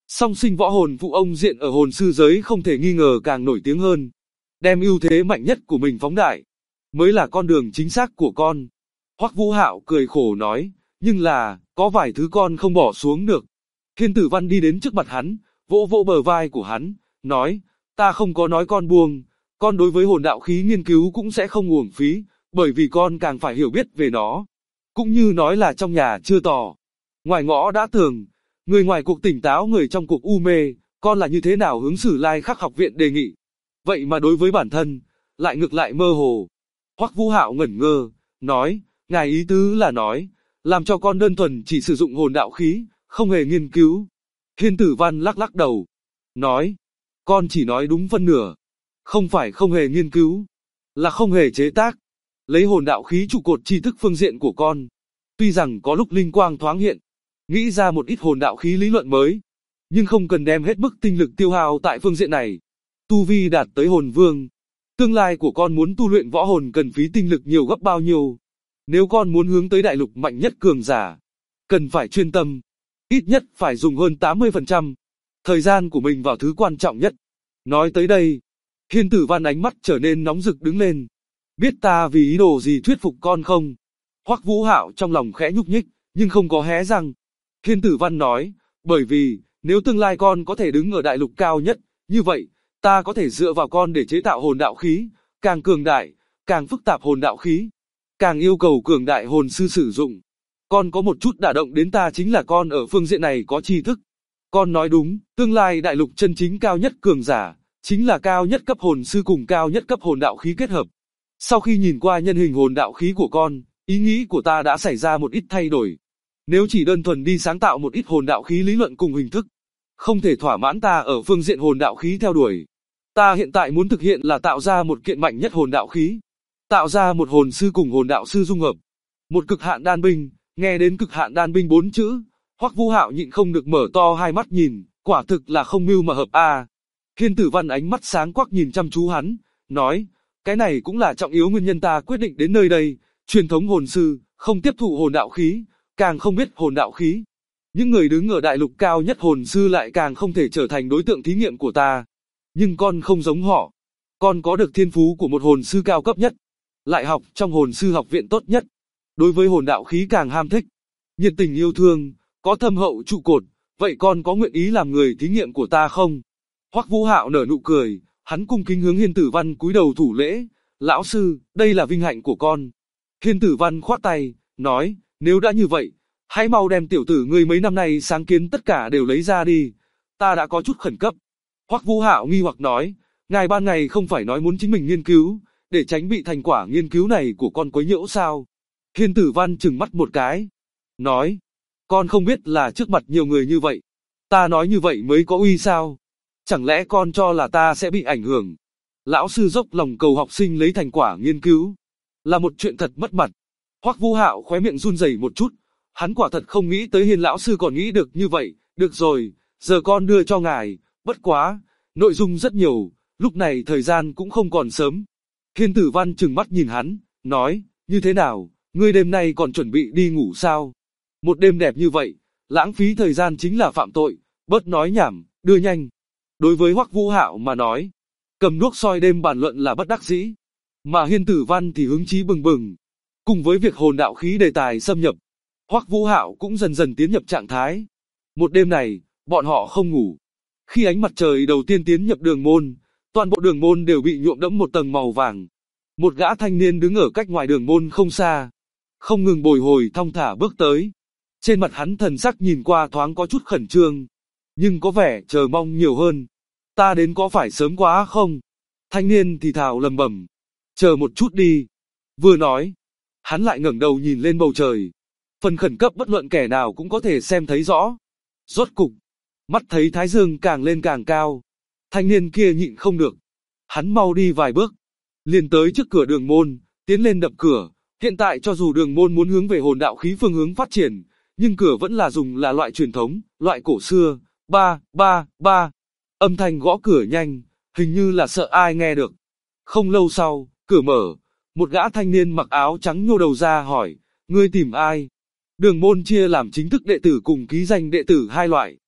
Song sinh võ hồn phụ ông diện ở hồn sư giới không thể nghi ngờ càng nổi tiếng hơn. Đem ưu thế mạnh nhất của mình phóng đại, mới là con đường chính xác của con. Hoắc Vũ Hạo cười khổ nói, nhưng là, có vài thứ con không bỏ xuống được. Thiên Tử Văn đi đến trước mặt hắn, vỗ vỗ bờ vai của hắn, nói, ta không có nói con buông, con đối với hồn đạo khí nghiên cứu cũng sẽ không uổng phí, bởi vì con càng phải hiểu biết về nó. Cũng như nói là trong nhà chưa tỏ, ngoài ngõ đã tường, người ngoài cuộc tỉnh táo người trong cuộc u mê, con là như thế nào hướng Sử Lai Khắc học viện đề nghị. Vậy mà đối với bản thân, lại ngược lại mơ hồ. Hoắc Vũ Hạo ngẩn ngơ, nói, ngài ý tứ là nói, làm cho con đơn thuần chỉ sử dụng hồn đạo khí, không hề nghiên cứu. Thiên Tử Văn lắc lắc đầu, nói, con chỉ nói đúng phân nửa, không phải không hề nghiên cứu, là không hề chế tác, lấy hồn đạo khí trụ cột tri thức phương diện của con. Tuy rằng có lúc linh quang thoáng hiện, nghĩ ra một ít hồn đạo khí lý luận mới, nhưng không cần đem hết mức tinh lực tiêu hao tại phương diện này. Tu vi đạt tới hồn vương, tương lai của con muốn tu luyện võ hồn cần phí tinh lực nhiều gấp bao nhiêu. Nếu con muốn hướng tới đại lục mạnh nhất cường giả, cần phải chuyên tâm, ít nhất phải dùng hơn 80% thời gian của mình vào thứ quan trọng nhất. Nói tới đây, Thiên Tử Văn ánh mắt trở nên nóng rực đứng lên. Biết ta vì ý đồ gì thuyết phục con không? Hoắc Vũ Hạo trong lòng khẽ nhúc nhích, nhưng không có hé răng. Thiên Tử Văn nói, bởi vì, nếu tương lai con có thể đứng ở đại lục cao nhất, như vậy, ta có thể dựa vào con để chế tạo hồn đạo khí, càng cường đại, càng phức tạp hồn đạo khí, càng yêu cầu cường đại hồn sư sử dụng. Con có một chút đả động đến ta chính là con ở phương diện này có tri thức. Con nói đúng, tương lai đại lục chân chính cao nhất cường giả, chính là cao nhất cấp hồn sư cùng cao nhất cấp hồn đạo khí kết hợp. Sau khi nhìn qua nhân hình hồn đạo khí của con, ý nghĩ của ta đã xảy ra một ít thay đổi. Nếu chỉ đơn thuần đi sáng tạo một ít hồn đạo khí lý luận cùng hình thức, không thể thỏa mãn ta ở phương diện hồn đạo khí theo đuổi. Ta hiện tại muốn thực hiện là tạo ra một kiện mạnh nhất hồn đạo khí, tạo ra một hồn sư cùng hồn đạo sư dung hợp, một cực hạn đan binh. Nghe đến cực hạn đan binh 4 chữ, Hoắc Vũ Hạo nhịn không được mở to hai mắt nhìn, quả thực là không mưu mà hợp a. Thiên Tử Văn ánh mắt sáng quắc nhìn chăm chú hắn, nói, cái này cũng là trọng yếu nguyên nhân ta quyết định đến nơi đây, truyền thống hồn sư, không tiếp thụ hồn đạo khí, càng không biết hồn đạo khí. Những người đứng ở đại lục cao nhất hồn sư lại càng không thể trở thành đối tượng thí nghiệm của ta. Nhưng con không giống họ, con có được thiên phú của một hồn sư cao cấp nhất, lại học trong hồn sư học viện tốt nhất. Đối với hồn đạo khí càng ham thích, nhiệt tình yêu thương, có thâm hậu trụ cột, vậy con có nguyện ý làm người thí nghiệm của ta không? Hoắc Vũ Hạo nở nụ cười, hắn cung kính hướng Thiên Tử Văn cúi đầu thủ lễ, lão sư, đây là vinh hạnh của con. Thiên Tử Văn khoát tay, nói, nếu đã như vậy, hãy mau đem tiểu tử ngươi mấy năm nay sáng kiến tất cả đều lấy ra đi, ta đã có chút khẩn cấp. Hoắc Vũ Hạo nghi hoặc nói, ngài ban ngày không phải nói muốn chính mình nghiên cứu, để tránh bị thành quả nghiên cứu này của con quấy nhiễu sao? Thiên Tử Văn trừng mắt một cái, nói, con không biết là trước mặt nhiều người như vậy, ta nói như vậy mới có uy sao? Chẳng lẽ con cho là ta sẽ bị ảnh hưởng? Lão sư dốc lòng cầu học sinh lấy thành quả nghiên cứu, là một chuyện thật mất mặt. Hoắc Vũ Hạo khóe miệng run rẩy một chút, hắn quả thật không nghĩ tới Hiên lão sư còn nghĩ được như vậy. Được rồi, giờ con đưa cho ngài, bất quá, nội dung rất nhiều, lúc này thời gian cũng không còn sớm. Thiên Tử Văn trừng mắt nhìn hắn, nói, như thế nào, ngươi đêm nay còn chuẩn bị đi ngủ sao? Một đêm đẹp như vậy, lãng phí thời gian chính là phạm tội, bớt nói nhảm, đưa nhanh. Đối với Hoắc Vũ Hạo mà nói, cầm đuốc soi đêm bàn luận là bất đắc dĩ, mà Hiên Tử Văn thì hứng chí bừng bừng. Cùng với việc hồn đạo khí đề tài xâm nhập, Hoắc Vũ Hạo cũng dần dần tiến nhập trạng thái. Một đêm này, bọn họ không ngủ. Khi ánh mặt trời đầu tiên tiến nhập đường môn, toàn bộ đường môn đều bị nhuộm đẫm một tầng màu vàng. Một gã thanh niên đứng ở cách ngoài đường môn không xa, không ngừng bồi hồi thong thả bước tới. Trên mặt hắn thần sắc nhìn qua thoáng có chút khẩn trương, nhưng có vẻ chờ mong nhiều hơn. Ta đến có phải sớm quá không? Thanh niên thì thào lầm bầm. Chờ một chút đi. Vừa nói, hắn lại ngẩng đầu nhìn lên bầu trời. Phần khẩn cấp bất luận kẻ nào cũng có thể xem thấy rõ. Rốt cục, mắt thấy thái dương càng lên càng cao. Thanh niên kia nhịn không được. Hắn mau đi vài bước, liền tới trước cửa đường môn, tiến lên đập cửa. Hiện tại cho dù đường môn muốn hướng về hồn đạo khí phương hướng phát triển, nhưng cửa vẫn là dùng là loại truyền thống, loại cổ xưa. Ba, ba, ba. Âm thanh gõ cửa nhanh, hình như là sợ ai nghe được. Không lâu sau, cửa mở, một gã thanh niên mặc áo trắng nhô đầu ra hỏi, ngươi tìm ai? Đường môn chia làm chính thức đệ tử cùng ký danh đệ tử hai loại.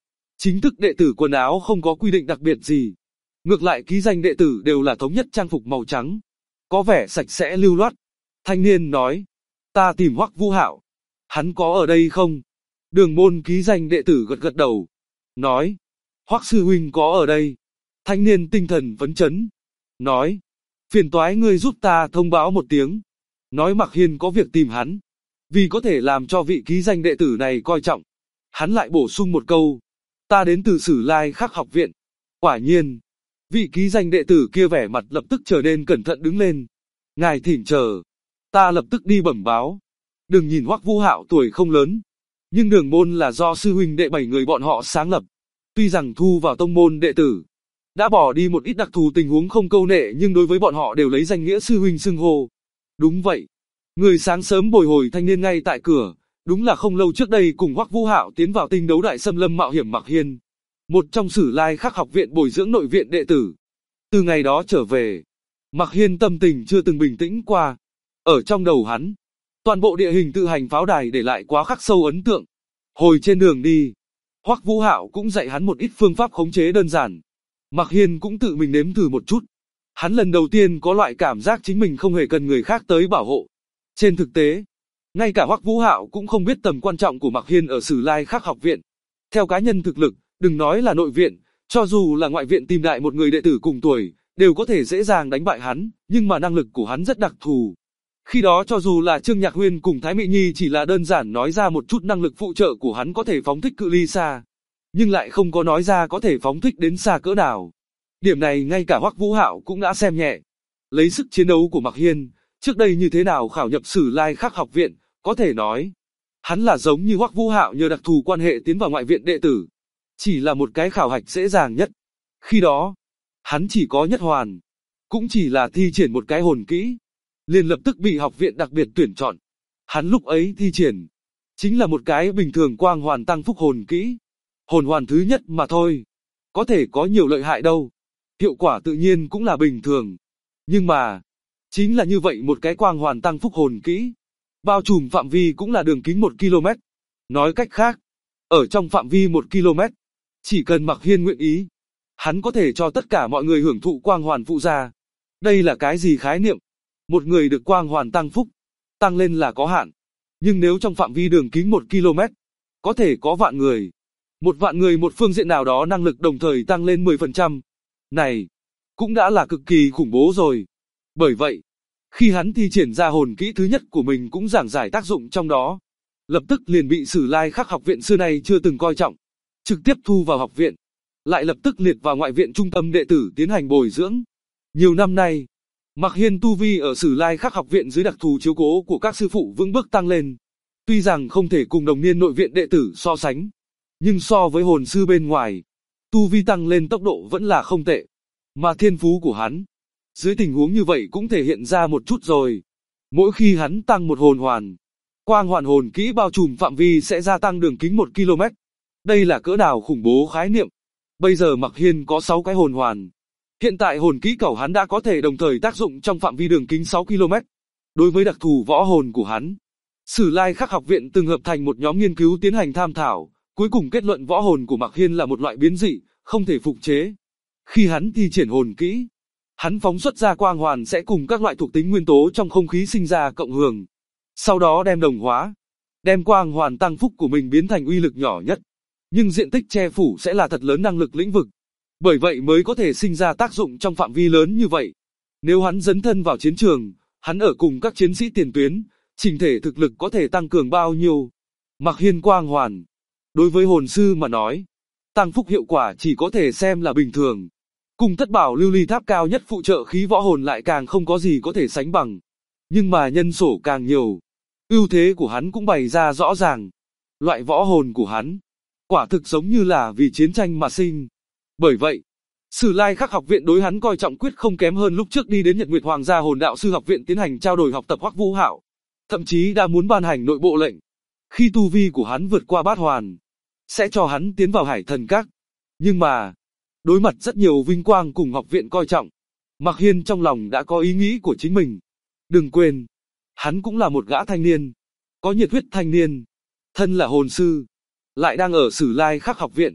Chính thức đệ tử quần áo không có quy định đặc biệt gì. Ngược lại ký danh đệ tử đều là thống nhất trang phục màu trắng, có vẻ sạch sẽ lưu loát. Thanh niên nói, ta tìm Hoắc Vũ Hạo. Hắn có ở đây không? Đường môn ký danh đệ tử gật gật đầu, nói, Hoắc sư huynh có ở đây. Thanh niên tinh thần phấn chấn, nói, phiền toái ngươi giúp ta thông báo một tiếng, nói Mạc Hiên có việc tìm hắn, vì có thể làm cho vị ký danh đệ tử này coi trọng. Hắn lại bổ sung một câu, ta đến từ Sử Lai Khắc học viện. Quả nhiên, vị ký danh đệ tử kia vẻ mặt lập tức trở nên cẩn thận đứng lên. Ngài thỉnh chờ, ta lập tức đi bẩm báo. Đừng nhìn Hoắc Vũ Hạo tuổi không lớn, nhưng đường môn là do sư huynh đệ 7 người bọn họ sáng lập. Tuy rằng thu vào tông môn đệ tử, đã bỏ đi một ít đặc thù tình huống không câu nệ, nhưng đối với bọn họ đều lấy danh nghĩa sư huynh xưng hô. Đúng vậy, người sáng sớm bồi hồi thanh niên ngay tại cửa, đúng là không lâu trước đây cùng Hoắc Vũ Hạo tiến vào tinh đấu đại xâm lâm mạo hiểm Mạc Hiên, một trong Sử Lai Khắc học viện bồi dưỡng nội viện đệ tử. Từ ngày đó trở về, Mạc Hiên tâm tình chưa từng bình tĩnh qua. Ở trong đầu hắn, toàn bộ địa hình tự hành pháo đài để lại quá khắc sâu ấn tượng. Hồi trên đường đi, Hoắc Vũ Hạo cũng dạy hắn một ít phương pháp khống chế đơn giản. Mạc Hiên cũng tự mình nếm thử một chút. Hắn lần đầu tiên có loại cảm giác chính mình không hề cần người khác tới bảo hộ. Trên thực tế, ngay cả Hoắc Vũ Hạo cũng không biết tầm quan trọng của Mạc Hiên ở Sử Lai Khắc học viện. Theo cá nhân thực lực, đừng nói là nội viện, cho dù là ngoại viện tìm đại một người đệ tử cùng tuổi, đều có thể dễ dàng đánh bại hắn, nhưng mà năng lực của hắn rất đặc thù. Khi đó cho dù là Trương Nhạc Huyên cùng Thái Mị Nhi chỉ là đơn giản nói ra một chút năng lực phụ trợ của hắn có thể phóng thích cự ly xa, nhưng lại không có nói ra có thể phóng thích đến xa cỡ nào. Điểm này ngay cả Hoắc Vũ Hạo cũng đã xem nhẹ. Lấy sức chiến đấu của Mạc Hiên, trước đây như thế nào khảo nhập Sử Lai Khắc học viện, có thể nói, hắn là giống như Hoắc Vũ Hạo nhờ đặc thù quan hệ tiến vào ngoại viện đệ tử. Chỉ là một cái khảo hạch dễ dàng nhất. Khi đó, hắn chỉ có nhất hoàn, cũng chỉ là thi triển một cái hồn kỹ, liền lập tức bị học viện đặc biệt tuyển chọn. Hắn lúc ấy thi triển, chính là một cái bình thường quang hoàn tăng phúc hồn kỹ. Hồn hoàn thứ nhất mà thôi, có thể có nhiều lợi hại đâu. Hiệu quả tự nhiên cũng là bình thường. Nhưng mà, chính là như vậy một cái quang hoàn tăng phúc hồn kỹ, bao trùm phạm vi cũng là đường kính 1 km. Nói cách khác, ở trong phạm vi 1 km, chỉ cần Mạc Hiên nguyện ý, hắn có thể cho tất cả mọi người hưởng thụ quang hoàn phụ gia. Đây là cái gì khái niệm? Một người được quang hoàn tăng phúc, tăng lên là có hạn. Nhưng nếu trong phạm vi đường kính 1 km, có thể có vạn người. Một vạn người một phương diện nào đó năng lực đồng thời tăng lên 10%. Này, cũng đã là cực kỳ khủng bố rồi. Bởi vậy, khi hắn thi triển ra hồn kỹ thứ nhất của mình cũng giảng giải tác dụng trong đó, lập tức liền bị Sử Lai Khắc học viện xưa nay chưa từng coi trọng, trực tiếp thu vào học viện, lại lập tức liệt vào ngoại viện trung tâm đệ tử tiến hành bồi dưỡng. Nhiều năm nay, Mạc Hiên tu vi ở Sử Lai Khắc học viện dưới đặc thù chiếu cố của các sư phụ vững bước tăng lên. Tuy rằng không thể cùng đồng niên nội viện đệ tử so sánh, nhưng so với hồn sư bên ngoài, tu vi tăng lên tốc độ vẫn là không tệ. Mà thiên phú của hắn, dưới tình huống như vậy cũng thể hiện ra một chút rồi. Mỗi khi hắn tăng một hồn hoàn, quang hoàn hồn kỹ bao trùm phạm vi sẽ gia tăng đường kính 1 km. Đây là cỡ nào khủng bố khái niệm. Bây giờ Mạc Hiên có 6 cái hồn hoàn. Hiện tại hồn kỹ cẩu hắn đã có thể đồng thời tác dụng trong phạm vi đường kính 6 km. Đối với đặc thù võ hồn của hắn, Sử Lai Khắc học viện từng hợp thành một nhóm nghiên cứu tiến hành tham thảo, cuối cùng kết luận võ hồn của Mạc Hiên là một loại biến dị, không thể phục chế. Khi hắn thi triển hồn kỹ, hắn phóng xuất ra quang hoàn sẽ cùng các loại thuộc tính nguyên tố trong không khí sinh ra cộng hưởng, sau đó đem đồng hóa, đem quang hoàn tăng phúc của mình biến thành uy lực nhỏ nhất, nhưng diện tích che phủ sẽ là thật lớn năng lực lĩnh vực. Bởi vậy mới có thể sinh ra tác dụng trong phạm vi lớn như vậy. Nếu hắn dấn thân vào chiến trường, hắn ở cùng các chiến sĩ tiền tuyến, chỉnh thể thực lực có thể tăng cường bao nhiêu? Mạc Hiên quang hoàn, đối với hồn sư mà nói, tăng phúc hiệu quả chỉ có thể xem là bình thường. Cùng thất bảo lưu ly tháp cao nhất phụ trợ khí võ hồn lại càng không có gì có thể sánh bằng. Nhưng mà nhân số càng nhiều, ưu thế của hắn cũng bày ra rõ ràng. Loại võ hồn của hắn, quả thực giống như là vì chiến tranh mà sinh. Bởi vậy, Sử Lai Khắc học viện đối hắn coi trọng quyết không kém hơn lúc trước đi đến Nhật Nguyệt Hoàng gia Hồn Đạo sư học viện tiến hành trao đổi học tập Hoắc Vũ Hạo. Thậm chí đã muốn ban hành nội bộ lệnh, khi tu vi của hắn vượt qua bát hoàn, sẽ cho hắn tiến vào Hải Thần Các. Nhưng mà, đối mặt rất nhiều vinh quang cùng học viện coi trọng, Mạc Hiên trong lòng đã có ý nghĩ của chính mình. Đừng quên, hắn cũng là một gã thanh niên, có nhiệt huyết thanh niên, thân là hồn sư, lại đang ở Sử Lai Khắc học viện.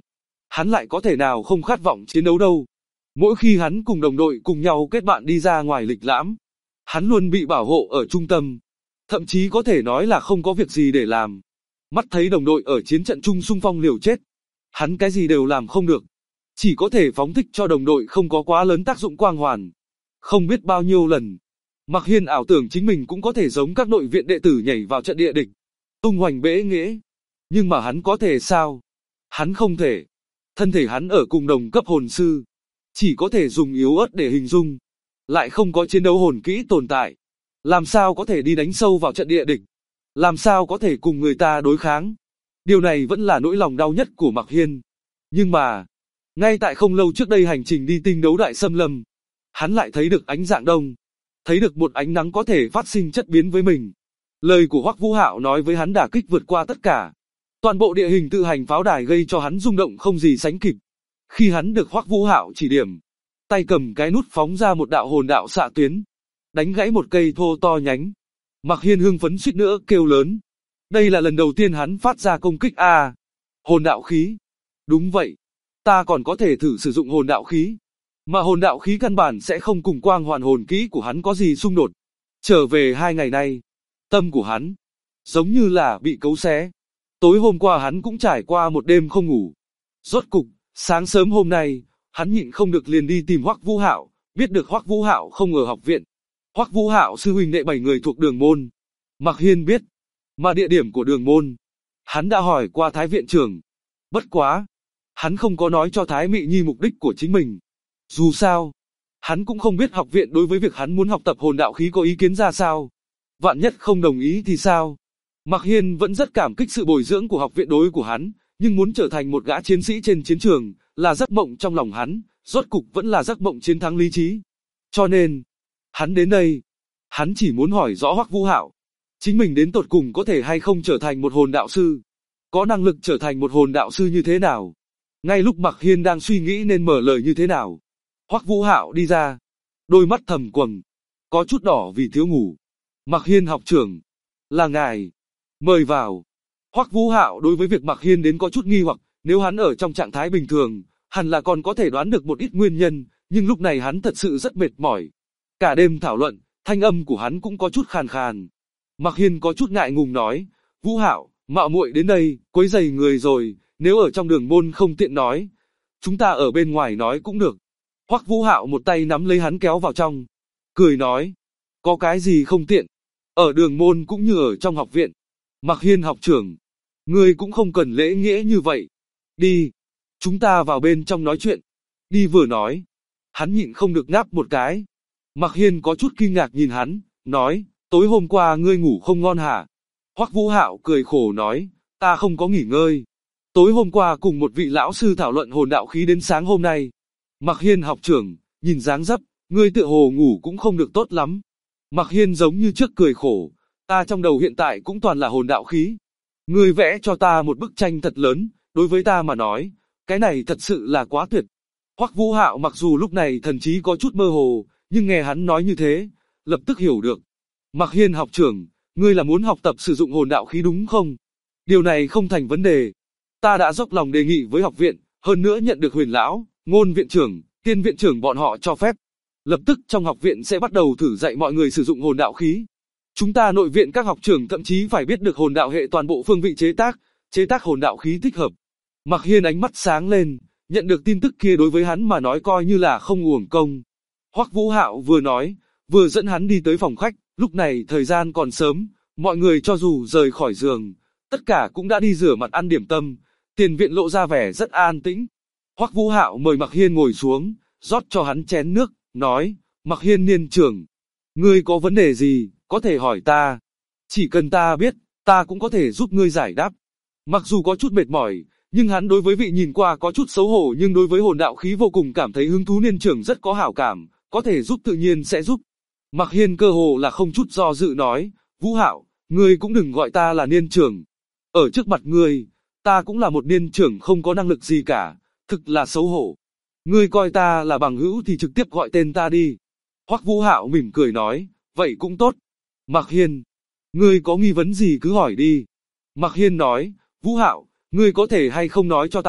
hắn lại có thể nào không khát vọng chiến đấu đâu. Mỗi khi hắn cùng đồng đội cùng nhau kết bạn đi ra ngoài lịch lãm, hắn luôn bị bảo hộ ở trung tâm, thậm chí có thể nói là không có việc gì để làm. Mắt thấy đồng đội ở chiến trận chung xung phong liều chết, hắn cái gì đều làm không được, chỉ có thể phóng thích cho đồng đội không có quá lớn tác dụng quang hoàn. Không biết bao nhiêu lần, Mạc Hiên ảo tưởng chính mình cũng có thể giống các nội viện đệ tử nhảy vào trận địa địch, tung hoành bẽ nghễ. Nhưng mà hắn có thể sao? Hắn không thể. Thân thể hắn ở cùng đồng cấp hồn sư, chỉ có thể dùng yếu ớt để hình dung, lại không có chiến đấu hồn kỹ tồn tại. Làm sao có thể đi đánh sâu vào trận địa địch? Làm sao có thể cùng người ta đối kháng? Điều này vẫn là nỗi lòng đau nhất của Mạc Hiên. Nhưng mà, ngay tại không lâu trước đây hành trình đi tinh đấu đại xâm lâm, hắn lại thấy được ánh dạng đông, thấy được một ánh nắng có thể phát sinh chất biến với mình. Lời của Hoắc Vũ Hạo nói với hắn đả kích vượt qua tất cả. Toàn bộ địa hình tự hành pháo đài gây cho hắn rung động không gì sánh kịp. Khi hắn được Hoắc Vũ Hạo chỉ điểm, tay cầm cái nút phóng ra một đạo hồn đạo xạ tuyến, đánh gãy một cây thô to nhánh. Mạc Hiên hưng phấn suýt nữa kêu lớn. Đây là lần đầu tiên hắn phát ra công kích hồn đạo khí. Đúng vậy, ta còn có thể thử sử dụng hồn đạo khí. Mà hồn đạo khí căn bản sẽ không cùng quang hoàn hồn kỹ của hắn có gì xung đột. Trở về 2 ngày nay, tâm của hắn giống như là bị cấu xé. Tối hôm qua hắn cũng trải qua một đêm không ngủ. Rốt cục, sáng sớm hôm nay, hắn nhịn không được liền đi tìm Hoắc Vũ Hạo, biết được Hoắc Vũ Hạo không ở học viện. Hoắc Vũ Hạo sư huynh đệ 7 người thuộc Đường môn. Mạc Hiên biết, mà địa điểm của Đường môn, hắn đã hỏi qua Thái viện trưởng. Bất quá, hắn không có nói cho Thái Mị Nhi mục đích của chính mình. Dù sao, hắn cũng không biết học viện đối với việc hắn muốn học tập hồn đạo khí có ý kiến ra sao. Vạn nhất không đồng ý thì sao? Mạc Hiên vẫn rất cảm kích sự bồi dưỡng của học viện đối của hắn, nhưng muốn trở thành một gã chiến sĩ trên chiến trường, là giấc mộng trong lòng hắn, rốt cục vẫn là giấc mộng chiến thắng lý trí. Cho nên, hắn đến đây, hắn chỉ muốn hỏi rõ Hoắc Vũ Hạo, chính mình đến tột cùng có thể hay không trở thành một hồn đạo sư, có năng lực trở thành một hồn đạo sư như thế nào. Ngay lúc Mạc Hiên đang suy nghĩ nên mở lời như thế nào, Hoắc Vũ Hạo đi ra, đôi mắt thầm quầng, có chút đỏ vì thiếu ngủ. Mạc Hiên học trưởng, là ngài, mời vào. Hoắc Vũ Hạo đối với việc Mạc Hiên đến có chút nghi hoặc, nếu hắn ở trong trạng thái bình thường, hẳn là còn có thể đoán được một ít nguyên nhân, nhưng lúc này hắn thật sự rất mệt mỏi. Cả đêm thảo luận, thanh âm của hắn cũng có chút khàn khàn. Mạc Hiên có chút ngại ngùng nói, Vũ Hạo, mạo muội đến đây, quấy rầy người rồi, nếu ở trong Đường môn không tiện nói, chúng ta ở bên ngoài nói cũng được. Hoắc Vũ Hạo một tay nắm lấy hắn kéo vào trong, cười nói, có cái gì không tiện, ở Đường môn cũng như ở trong học viện. Mạc Hiên học trưởng, ngươi cũng không cần lễ nghĩa như vậy. Đi, chúng ta vào bên trong nói chuyện. Đi vừa nói, hắn nhịn không được ngáp một cái. Mạc Hiên có chút kinh ngạc nhìn hắn, nói, tối hôm qua ngươi ngủ không ngon hả? Hoắc Vũ Hạo cười khổ nói, ta không có nghỉ ngơi. Tối hôm qua cùng một vị lão sư thảo luận hồn đạo khí đến sáng hôm nay. Mạc Hiên học trưởng, nhìn dáng dấp, ngươi tựa hồ ngủ cũng không được tốt lắm. Mạc Hiên giống như trước cười khổ, ta trong đầu hiện tại cũng toàn là hồn đạo khí. Ngươi vẽ cho ta một bức tranh thật lớn, đối với ta mà nói, cái này thật sự là quá tuyệt. Hoắc Vũ Hạo mặc dù lúc này thần trí có chút mơ hồ, nhưng nghe hắn nói như thế, lập tức hiểu được. Mạc Hiên học trưởng, ngươi là muốn học tập sử dụng hồn đạo khí đúng không? Điều này không thành vấn đề. Ta đã dốc lòng đề nghị với học viện, hơn nữa nhận được Huyền lão, Ngôn viện trưởng, Tiên viện trưởng bọn họ cho phép. Lập tức trong học viện sẽ bắt đầu thử dạy mọi người sử dụng hồn đạo khí. Chúng ta nội viện các học trưởng thậm chí phải biết được hồn đạo hệ toàn bộ phương vị chế tác hồn đạo khí thích hợp. Mạc Hiên ánh mắt sáng lên, nhận được tin tức kia đối với hắn mà nói coi như là không uổng công. Hoắc Vũ Hạo vừa nói, vừa dẫn hắn đi tới phòng khách, lúc này thời gian còn sớm, mọi người cho dù rời khỏi giường, tất cả cũng đã đi rửa mặt ăn điểm tâm, tiền viện lộ ra vẻ rất an tĩnh. Hoắc Vũ Hạo mời Mạc Hiên ngồi xuống, rót cho hắn chén nước, nói, Mạc Hiên niên trưởng, ngươi có vấn đề gì, có thể hỏi ta. Chỉ cần ta biết, ta cũng có thể giúp ngươi giải đáp. Mặc dù có chút mệt mỏi, nhưng hắn đối với vị nhìn qua có chút xấu hổ nhưng đối với hồn đạo khí vô cùng cảm thấy hứng thú niên trưởng rất có hảo cảm, có thể giúp tự nhiên sẽ giúp. Mạc Hiên cơ hồ là không chút do dự nói, Vũ Hạo, ngươi cũng đừng gọi ta là niên trưởng. Ở trước mặt ngươi, ta cũng là một niên trưởng không có năng lực gì cả, thực là xấu hổ. Ngươi coi ta là bằng hữu thì trực tiếp gọi tên ta đi. Hoắc Vũ Hạo mỉm cười nói, vậy cũng tốt. Mạc Hiên, ngươi có nghi vấn gì cứ hỏi đi. Mạc Hiên nói, Vũ Hạo, ngươi có thể hay không nói cho ta biết,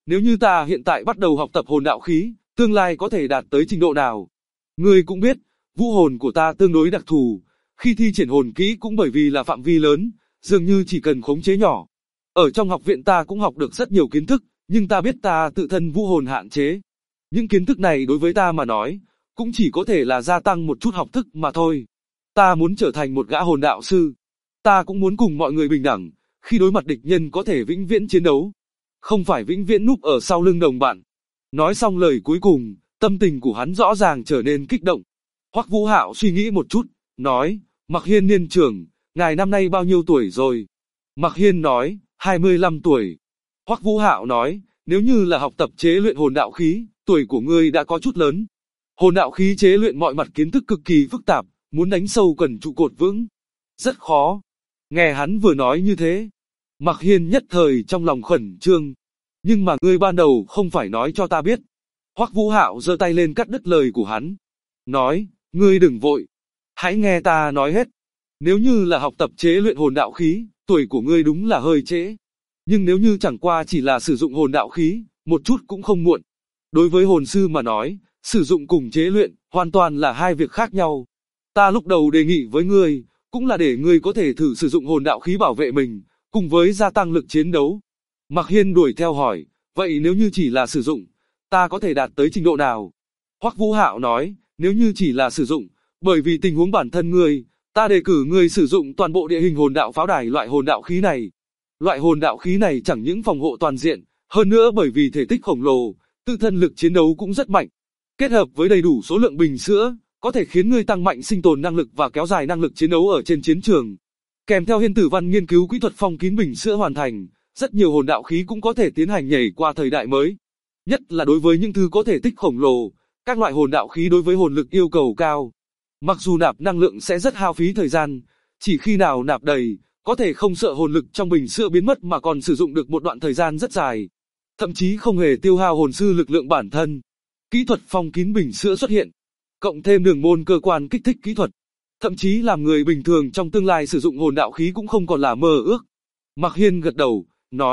nếu như ta hiện tại bắt đầu học tập hồn đạo khí, tương lai có thể đạt tới trình độ nào? Ngươi cũng biết, vũ hồn của ta tương đối đặc thù, khi thi triển hồn kỹ cũng bởi vì là phạm vi lớn, dường như chỉ cần khống chế nhỏ. Ở trong học viện ta cũng học được rất nhiều kiến thức, nhưng ta biết ta tự thân vũ hồn hạn chế. Những kiến thức này đối với ta mà nói, cũng chỉ có thể là gia tăng một chút học thức mà thôi. Ta muốn trở thành một gã hồn đạo sư. Ta cũng muốn cùng mọi người bình đẳng, khi đối mặt địch nhân có thể vĩnh viễn chiến đấu. Không phải vĩnh viễn núp ở sau lưng đồng bạn. Nói xong lời cuối cùng, tâm tình của hắn rõ ràng trở nên kích động. Hoắc Vũ Hạo suy nghĩ một chút, nói, Mặc Hiên niên trưởng, ngài năm nay bao nhiêu tuổi rồi? Mặc Hiên nói, 25 tuổi. Hoắc Vũ Hạo nói, nếu như là học tập chế luyện hồn đạo khí, tuổi của ngươi đã có chút lớn. Hồn đạo khí chế luyện mọi mặt kiến thức cực kỳ phức tạp, muốn đánh sâu cần trụ cột vững. Rất khó. Nghe hắn vừa nói như thế, Mặc Hiên nhất thời trong lòng khẩn trương. Nhưng mà ngươi ban đầu không phải nói cho ta biết. Hoắc Vũ Hạo giơ tay lên cắt đứt lời của hắn. Nói, ngươi đừng vội. Hãy nghe ta nói hết. Nếu như là học tập chế luyện hồn đạo khí, tuổi của ngươi đúng là hơi trễ. Nhưng nếu như chẳng qua chỉ là sử dụng hồn đạo khí, một chút cũng không muộn. Đối với hồn sư mà nói, sử dụng cùng chế luyện, hoàn toàn là hai việc khác nhau. Ta lúc đầu đề nghị với ngươi, cũng là để ngươi có thể thử sử dụng hồn đạo khí bảo vệ mình, cùng với gia tăng lực chiến đấu. Mặc Hiên đuổi theo hỏi, vậy nếu như chỉ là sử dụng, ta có thể đạt tới trình độ nào? Hoắc Vũ Hạo nói, nếu như chỉ là sử dụng, bởi vì tình huống bản thân ngươi, ta đề cử ngươi sử dụng toàn bộ địa hình hồn đạo pháo đài loại hồn đạo khí này. Loại hồn đạo khí này chẳng những phòng hộ toàn diện, hơn nữa bởi vì thể tích khổng lồ, tự thân lực chiến đấu cũng rất mạnh. Kết hợp với đầy đủ số lượng bình sữa, có thể khiến ngươi tăng mạnh sinh tồn năng lực và kéo dài năng lực chiến đấu ở trên chiến trường. Kèm theo Hiên Tử Văn nghiên cứu kỹ thuật phong kín bình sữa hoàn thành, rất nhiều hồn đạo khí cũng có thể tiến hành nhảy qua thời đại mới. Nhất là đối với những thứ có thể tích khổng lồ, các loại hồn đạo khí đối với hồn lực yêu cầu cao. Mặc dù nạp năng lượng sẽ rất hao phí thời gian, chỉ khi nào nạp đầy, có thể không sợ hồn lực trong bình sữa biến mất mà còn sử dụng được một đoạn thời gian rất dài. Thậm chí không hề tiêu hao hồn sư lực lượng bản thân. Kỹ thuật phong kín bình sữa xuất hiện, cộng thêm đường môn cơ quan kích thích kỹ thuật, thậm chí làm người bình thường trong tương lai sử dụng hồn đạo khí cũng không còn là mơ ước. Mặc Hiên gật đầu,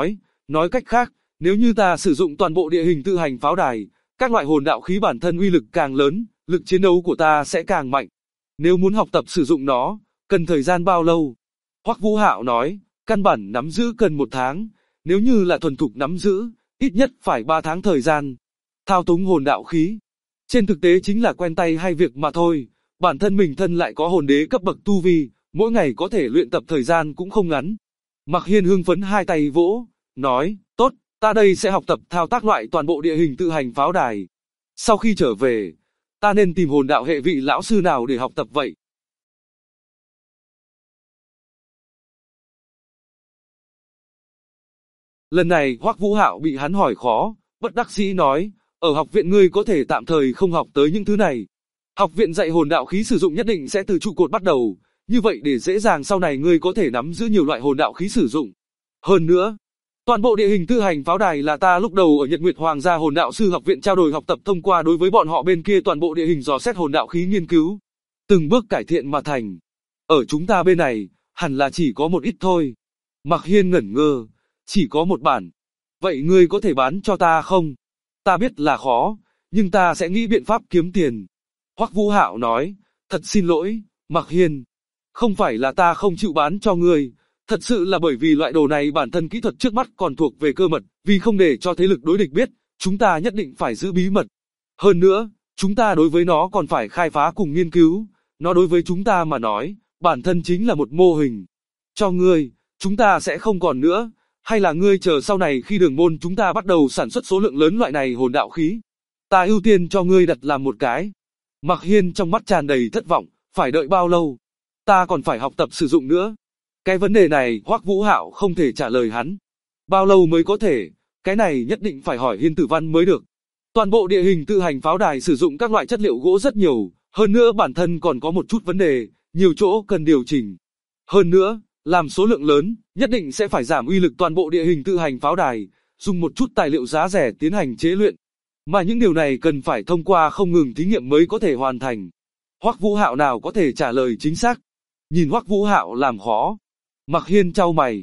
nói cách khác, nếu như ta sử dụng toàn bộ địa hình tự hành pháo đài, các loại hồn đạo khí bản thân uy lực càng lớn, lực chiến đấu của ta sẽ càng mạnh. Nếu muốn học tập sử dụng nó, cần thời gian bao lâu? Hoắc Vũ Hạo nói, căn bản nắm giữ cần 1 tháng, nếu như là thuần thục nắm giữ, ít nhất phải 3 tháng thời gian. Thao túng hồn đạo khí, trên thực tế chính là quen tay hay việc mà thôi, bản thân mình thân lại có hồn đế cấp bậc tu vi, mỗi ngày có thể luyện tập thời gian cũng không ngắn. Mặc Hiên hưng phấn hai tay vỗ, nói, tốt, ta đây sẽ học tập thao tác loại toàn bộ địa hình tự hành pháo đài. Sau khi trở về, ta nên tìm hồn đạo hệ vị lão sư nào để học tập vậy? Lần này Hoắc Vũ Hạo bị hắn hỏi khó, bất đắc dĩ nói, ở học viện ngươi có thể tạm thời không học tới những thứ này. Học viện dạy hồn đạo khí sử dụng nhất định sẽ từ trụ cột bắt đầu, như vậy để dễ dàng sau này ngươi có thể nắm giữ nhiều loại hồn đạo khí sử dụng. Hơn nữa, toàn bộ địa hình tự hành pháo đài là ta lúc đầu ở Nhật Nguyệt Hoàng gia hồn đạo sư học viện trao đổi học tập thông qua đối với bọn họ bên kia toàn bộ địa hình dò xét hồn đạo khí nghiên cứu, từng bước cải thiện mà thành. Ở chúng ta bên này, hẳn là chỉ có một ít thôi. Mặc Hiên ngẩn ngơ, chỉ có một bản. Vậy ngươi có thể bán cho ta không? Ta biết là khó, nhưng ta sẽ nghĩ biện pháp kiếm tiền. Hoắc Vũ Hạo nói, thật xin lỗi, Mặc Hiên. Không phải là ta không chịu bán cho ngươi, thật sự là bởi vì loại đồ này bản thân kỹ thuật trước mắt còn thuộc về cơ mật, vì không để cho thế lực đối địch biết, chúng ta nhất định phải giữ bí mật. Hơn nữa, chúng ta đối với nó còn phải khai phá cùng nghiên cứu, nó đối với chúng ta mà nói, bản thân chính là một mô hình. Cho ngươi, chúng ta sẽ không còn nữa, hay là ngươi chờ sau này khi đường môn chúng ta bắt đầu sản xuất số lượng lớn loại này hồn đạo khí, ta ưu tiên cho ngươi đặt làm một cái. Mặc Hiên trong mắt tràn đầy thất vọng, phải đợi bao lâu? Ta còn phải học tập sử dụng nữa. Cái vấn đề này Hoắc Vũ Hạo không thể trả lời hắn. Bao lâu mới có thể, cái này nhất định phải hỏi Hiên Tử Văn mới được. Toàn bộ địa hình tự hành pháo đài sử dụng các loại chất liệu gỗ rất nhiều, hơn nữa bản thân còn có một chút vấn đề, nhiều chỗ cần điều chỉnh. Hơn nữa, làm số lượng lớn, nhất định sẽ phải giảm uy lực toàn bộ địa hình tự hành pháo đài, dùng một chút tài liệu giá rẻ tiến hành chế luyện. Mà những điều này cần phải thông qua không ngừng thí nghiệm mới có thể hoàn thành. Hoắc Vũ Hạo nào có thể trả lời chính xác? Nhìn Hoắc Vũ Hạo làm khó, Mặc Hiên chau mày.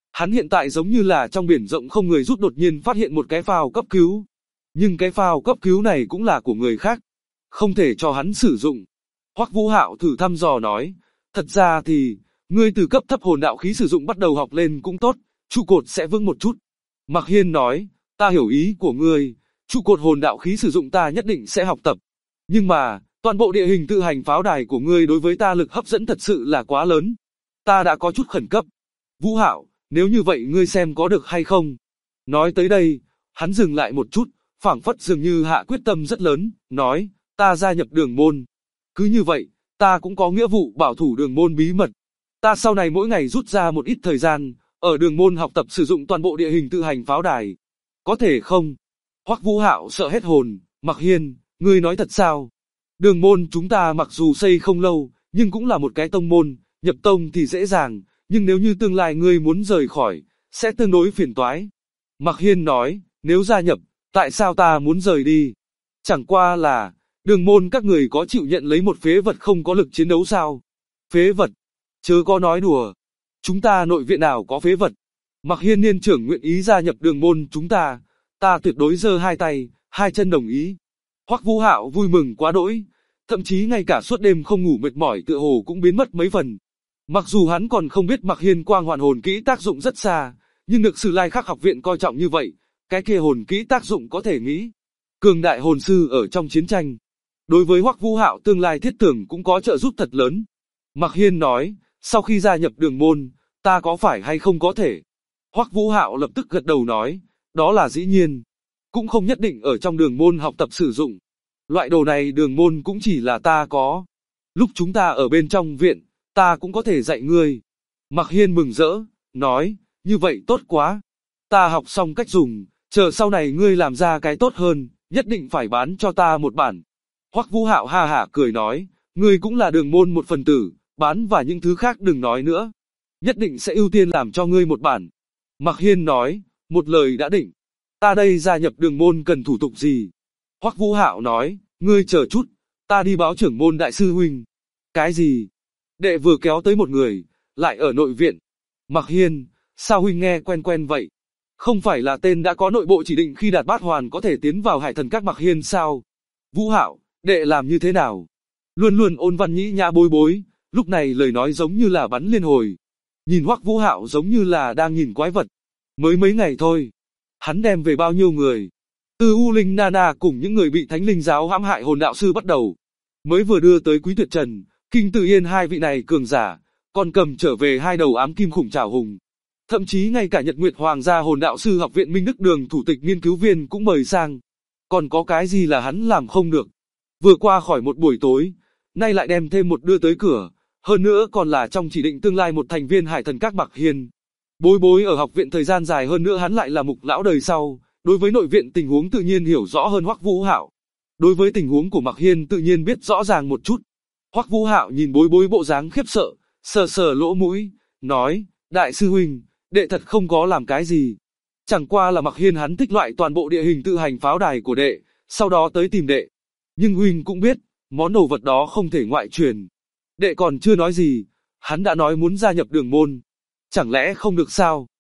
Hắn hiện tại giống như là trong biển rộng không người rút đột nhiên phát hiện một cái phao cấp cứu. Nhưng cái phao cấp cứu này cũng là của người khác, không thể cho hắn sử dụng. Hoắc Vũ Hạo thử thăm dò nói, thật ra thì, ngươi từ cấp thấp hồn đạo khí sử dụng bắt đầu học lên cũng tốt, trụ cột sẽ vững một chút. Mạc Hiên nói, ta hiểu ý của ngươi, trụ cột hồn đạo khí sử dụng ta nhất định sẽ học tập. Nhưng mà, toàn bộ địa hình tự hành pháo đài của ngươi đối với ta lực hấp dẫn thật sự là quá lớn. Ta đã có chút khẩn cấp. Vũ Hạo, nếu như vậy ngươi xem có được hay không? Nói tới đây, hắn dừng lại một chút, phảng phất dường như hạ quyết tâm rất lớn, nói, ta gia nhập đường môn. Cứ như vậy, ta cũng có nghĩa vụ bảo thủ đường môn bí mật. Ta sau này mỗi ngày rút ra một ít thời gian, ở đường môn học tập sử dụng toàn bộ địa hình tự hành pháo đài. Có thể không? Hoắc Vũ Hạo sợ hết hồn, Mạc Hiên, ngươi nói thật sao? Đường môn chúng ta mặc dù xây không lâu, nhưng cũng là một cái tông môn, nhập tông thì dễ dàng, nhưng nếu như tương lai ngươi muốn rời khỏi, sẽ tương đối phiền toái. Mạc Hiên nói, nếu gia nhập, tại sao ta muốn rời đi? Chẳng qua là, đường môn các người có chịu nhận lấy một phế vật không có lực chiến đấu sao? Phế vật? Chớ có nói đùa. Chúng ta nội viện nào có phế vật? Mạc Hiên niên trưởng nguyện ý gia nhập đường môn chúng ta tuyệt đối giơ hai tay, hai chân đồng ý. Hoắc Vũ Hạo vui mừng quá đỗi, thậm chí ngay cả suốt đêm không ngủ mệt mỏi tựa hồ cũng biến mất mấy phần. Mặc dù hắn còn không biết Mạc Hiên quang hoàn hồn kỹ tác dụng rất xa, nhưng được Sử Lai Khắc học viện coi trọng như vậy, cái kia hồn kỹ tác dụng có thể nghĩ. Cường đại hồn sư ở trong chiến tranh. Đối với Hoắc Vũ Hạo tương lai thiết tưởng cũng có trợ giúp thật lớn. Mạc Hiên nói, sau khi gia nhập đường môn, ta có phải hay không có thể? Hoắc Vũ Hạo lập tức gật đầu nói, đó là dĩ nhiên. Cũng không nhất định ở trong đường môn học tập sử dụng. Loại đồ này đường môn cũng chỉ là ta có. Lúc chúng ta ở bên trong viện, ta cũng có thể dạy ngươi. Mạc Hiên mừng rỡ, nói, như vậy tốt quá. Ta học xong cách dùng, chờ sau này ngươi làm ra cái tốt hơn, nhất định phải bán cho ta một bản. Hoắc Vũ Hạo ha hả cười nói, ngươi cũng là đường môn một phần tử, bán và những thứ khác đừng nói nữa. Nhất định sẽ ưu tiên làm cho ngươi một bản. Mạc Hiên nói, một lời đã định. Ta đây gia nhập đường môn cần thủ tục gì? Hoắc Vũ Hạo nói, ngươi chờ chút, ta đi báo trưởng môn đại sư huynh. Cái gì? Đệ vừa kéo tới một người, lại ở nội viện. Mạc Hiên, sao huynh nghe quen quen vậy? Không phải là tên đã có nội bộ chỉ định khi đạt bát hoàn có thể tiến vào Hải Thần Các Mạc Hiên sao? Vũ Hạo, đệ làm như thế nào? Luôn luôn ôn văn nhĩ nhã bối bối, lúc này lời nói giống như là bắn liên hồi. Nhìn Hoắc Vũ Hạo giống như là đang nhìn quái vật. Mới mấy ngày thôi, hắn đem về bao nhiêu người? Từ U Linh Nana cùng những người bị Thánh Linh giáo hãm hại hồn đạo sư bắt đầu. Mới vừa đưa tới Quý Tuyệt Trần, Kinh Tự Yên hai vị này cường giả, còn cầm trở về hai đầu ám kim khủng trảo hùng. Thậm chí ngay cả Nhật Nguyệt Hoàng gia hồn đạo sư học viện Minh Đức Đường thủ tịch nghiên cứu viên cũng mời sang. Còn có cái gì là hắn làm không được? Vừa qua khỏi một buổi tối, nay lại đem thêm một đưa tới cửa, hơn nữa còn là trong chỉ định tương lai một thành viên Hải Thần Các Mạc Hiên. Bối bối ở học viện thời gian dài hơn nữa hắn lại là mục lão đời sau, đối với nội viện tình huống tự nhiên hiểu rõ hơn Hoắc Vũ Hạo. Đối với tình huống của Mạc Hiên tự nhiên biết rõ ràng một chút. Hoắc Vũ Hạo nhìn bối bối bộ dáng khiếp sợ, sờ sờ lỗ mũi, nói, đại sư huynh, đệ thật không có làm cái gì. Chẳng qua là Mạc Hiên hắn thích loại toàn bộ địa hình tự hành pháo đài của đệ, sau đó tới tìm đệ. Nhưng huynh cũng biết, món đồ vật đó không thể ngoại truyền. Đệ còn chưa nói gì, hắn đã nói muốn gia nhập đường môn. Chẳng lẽ không được sao?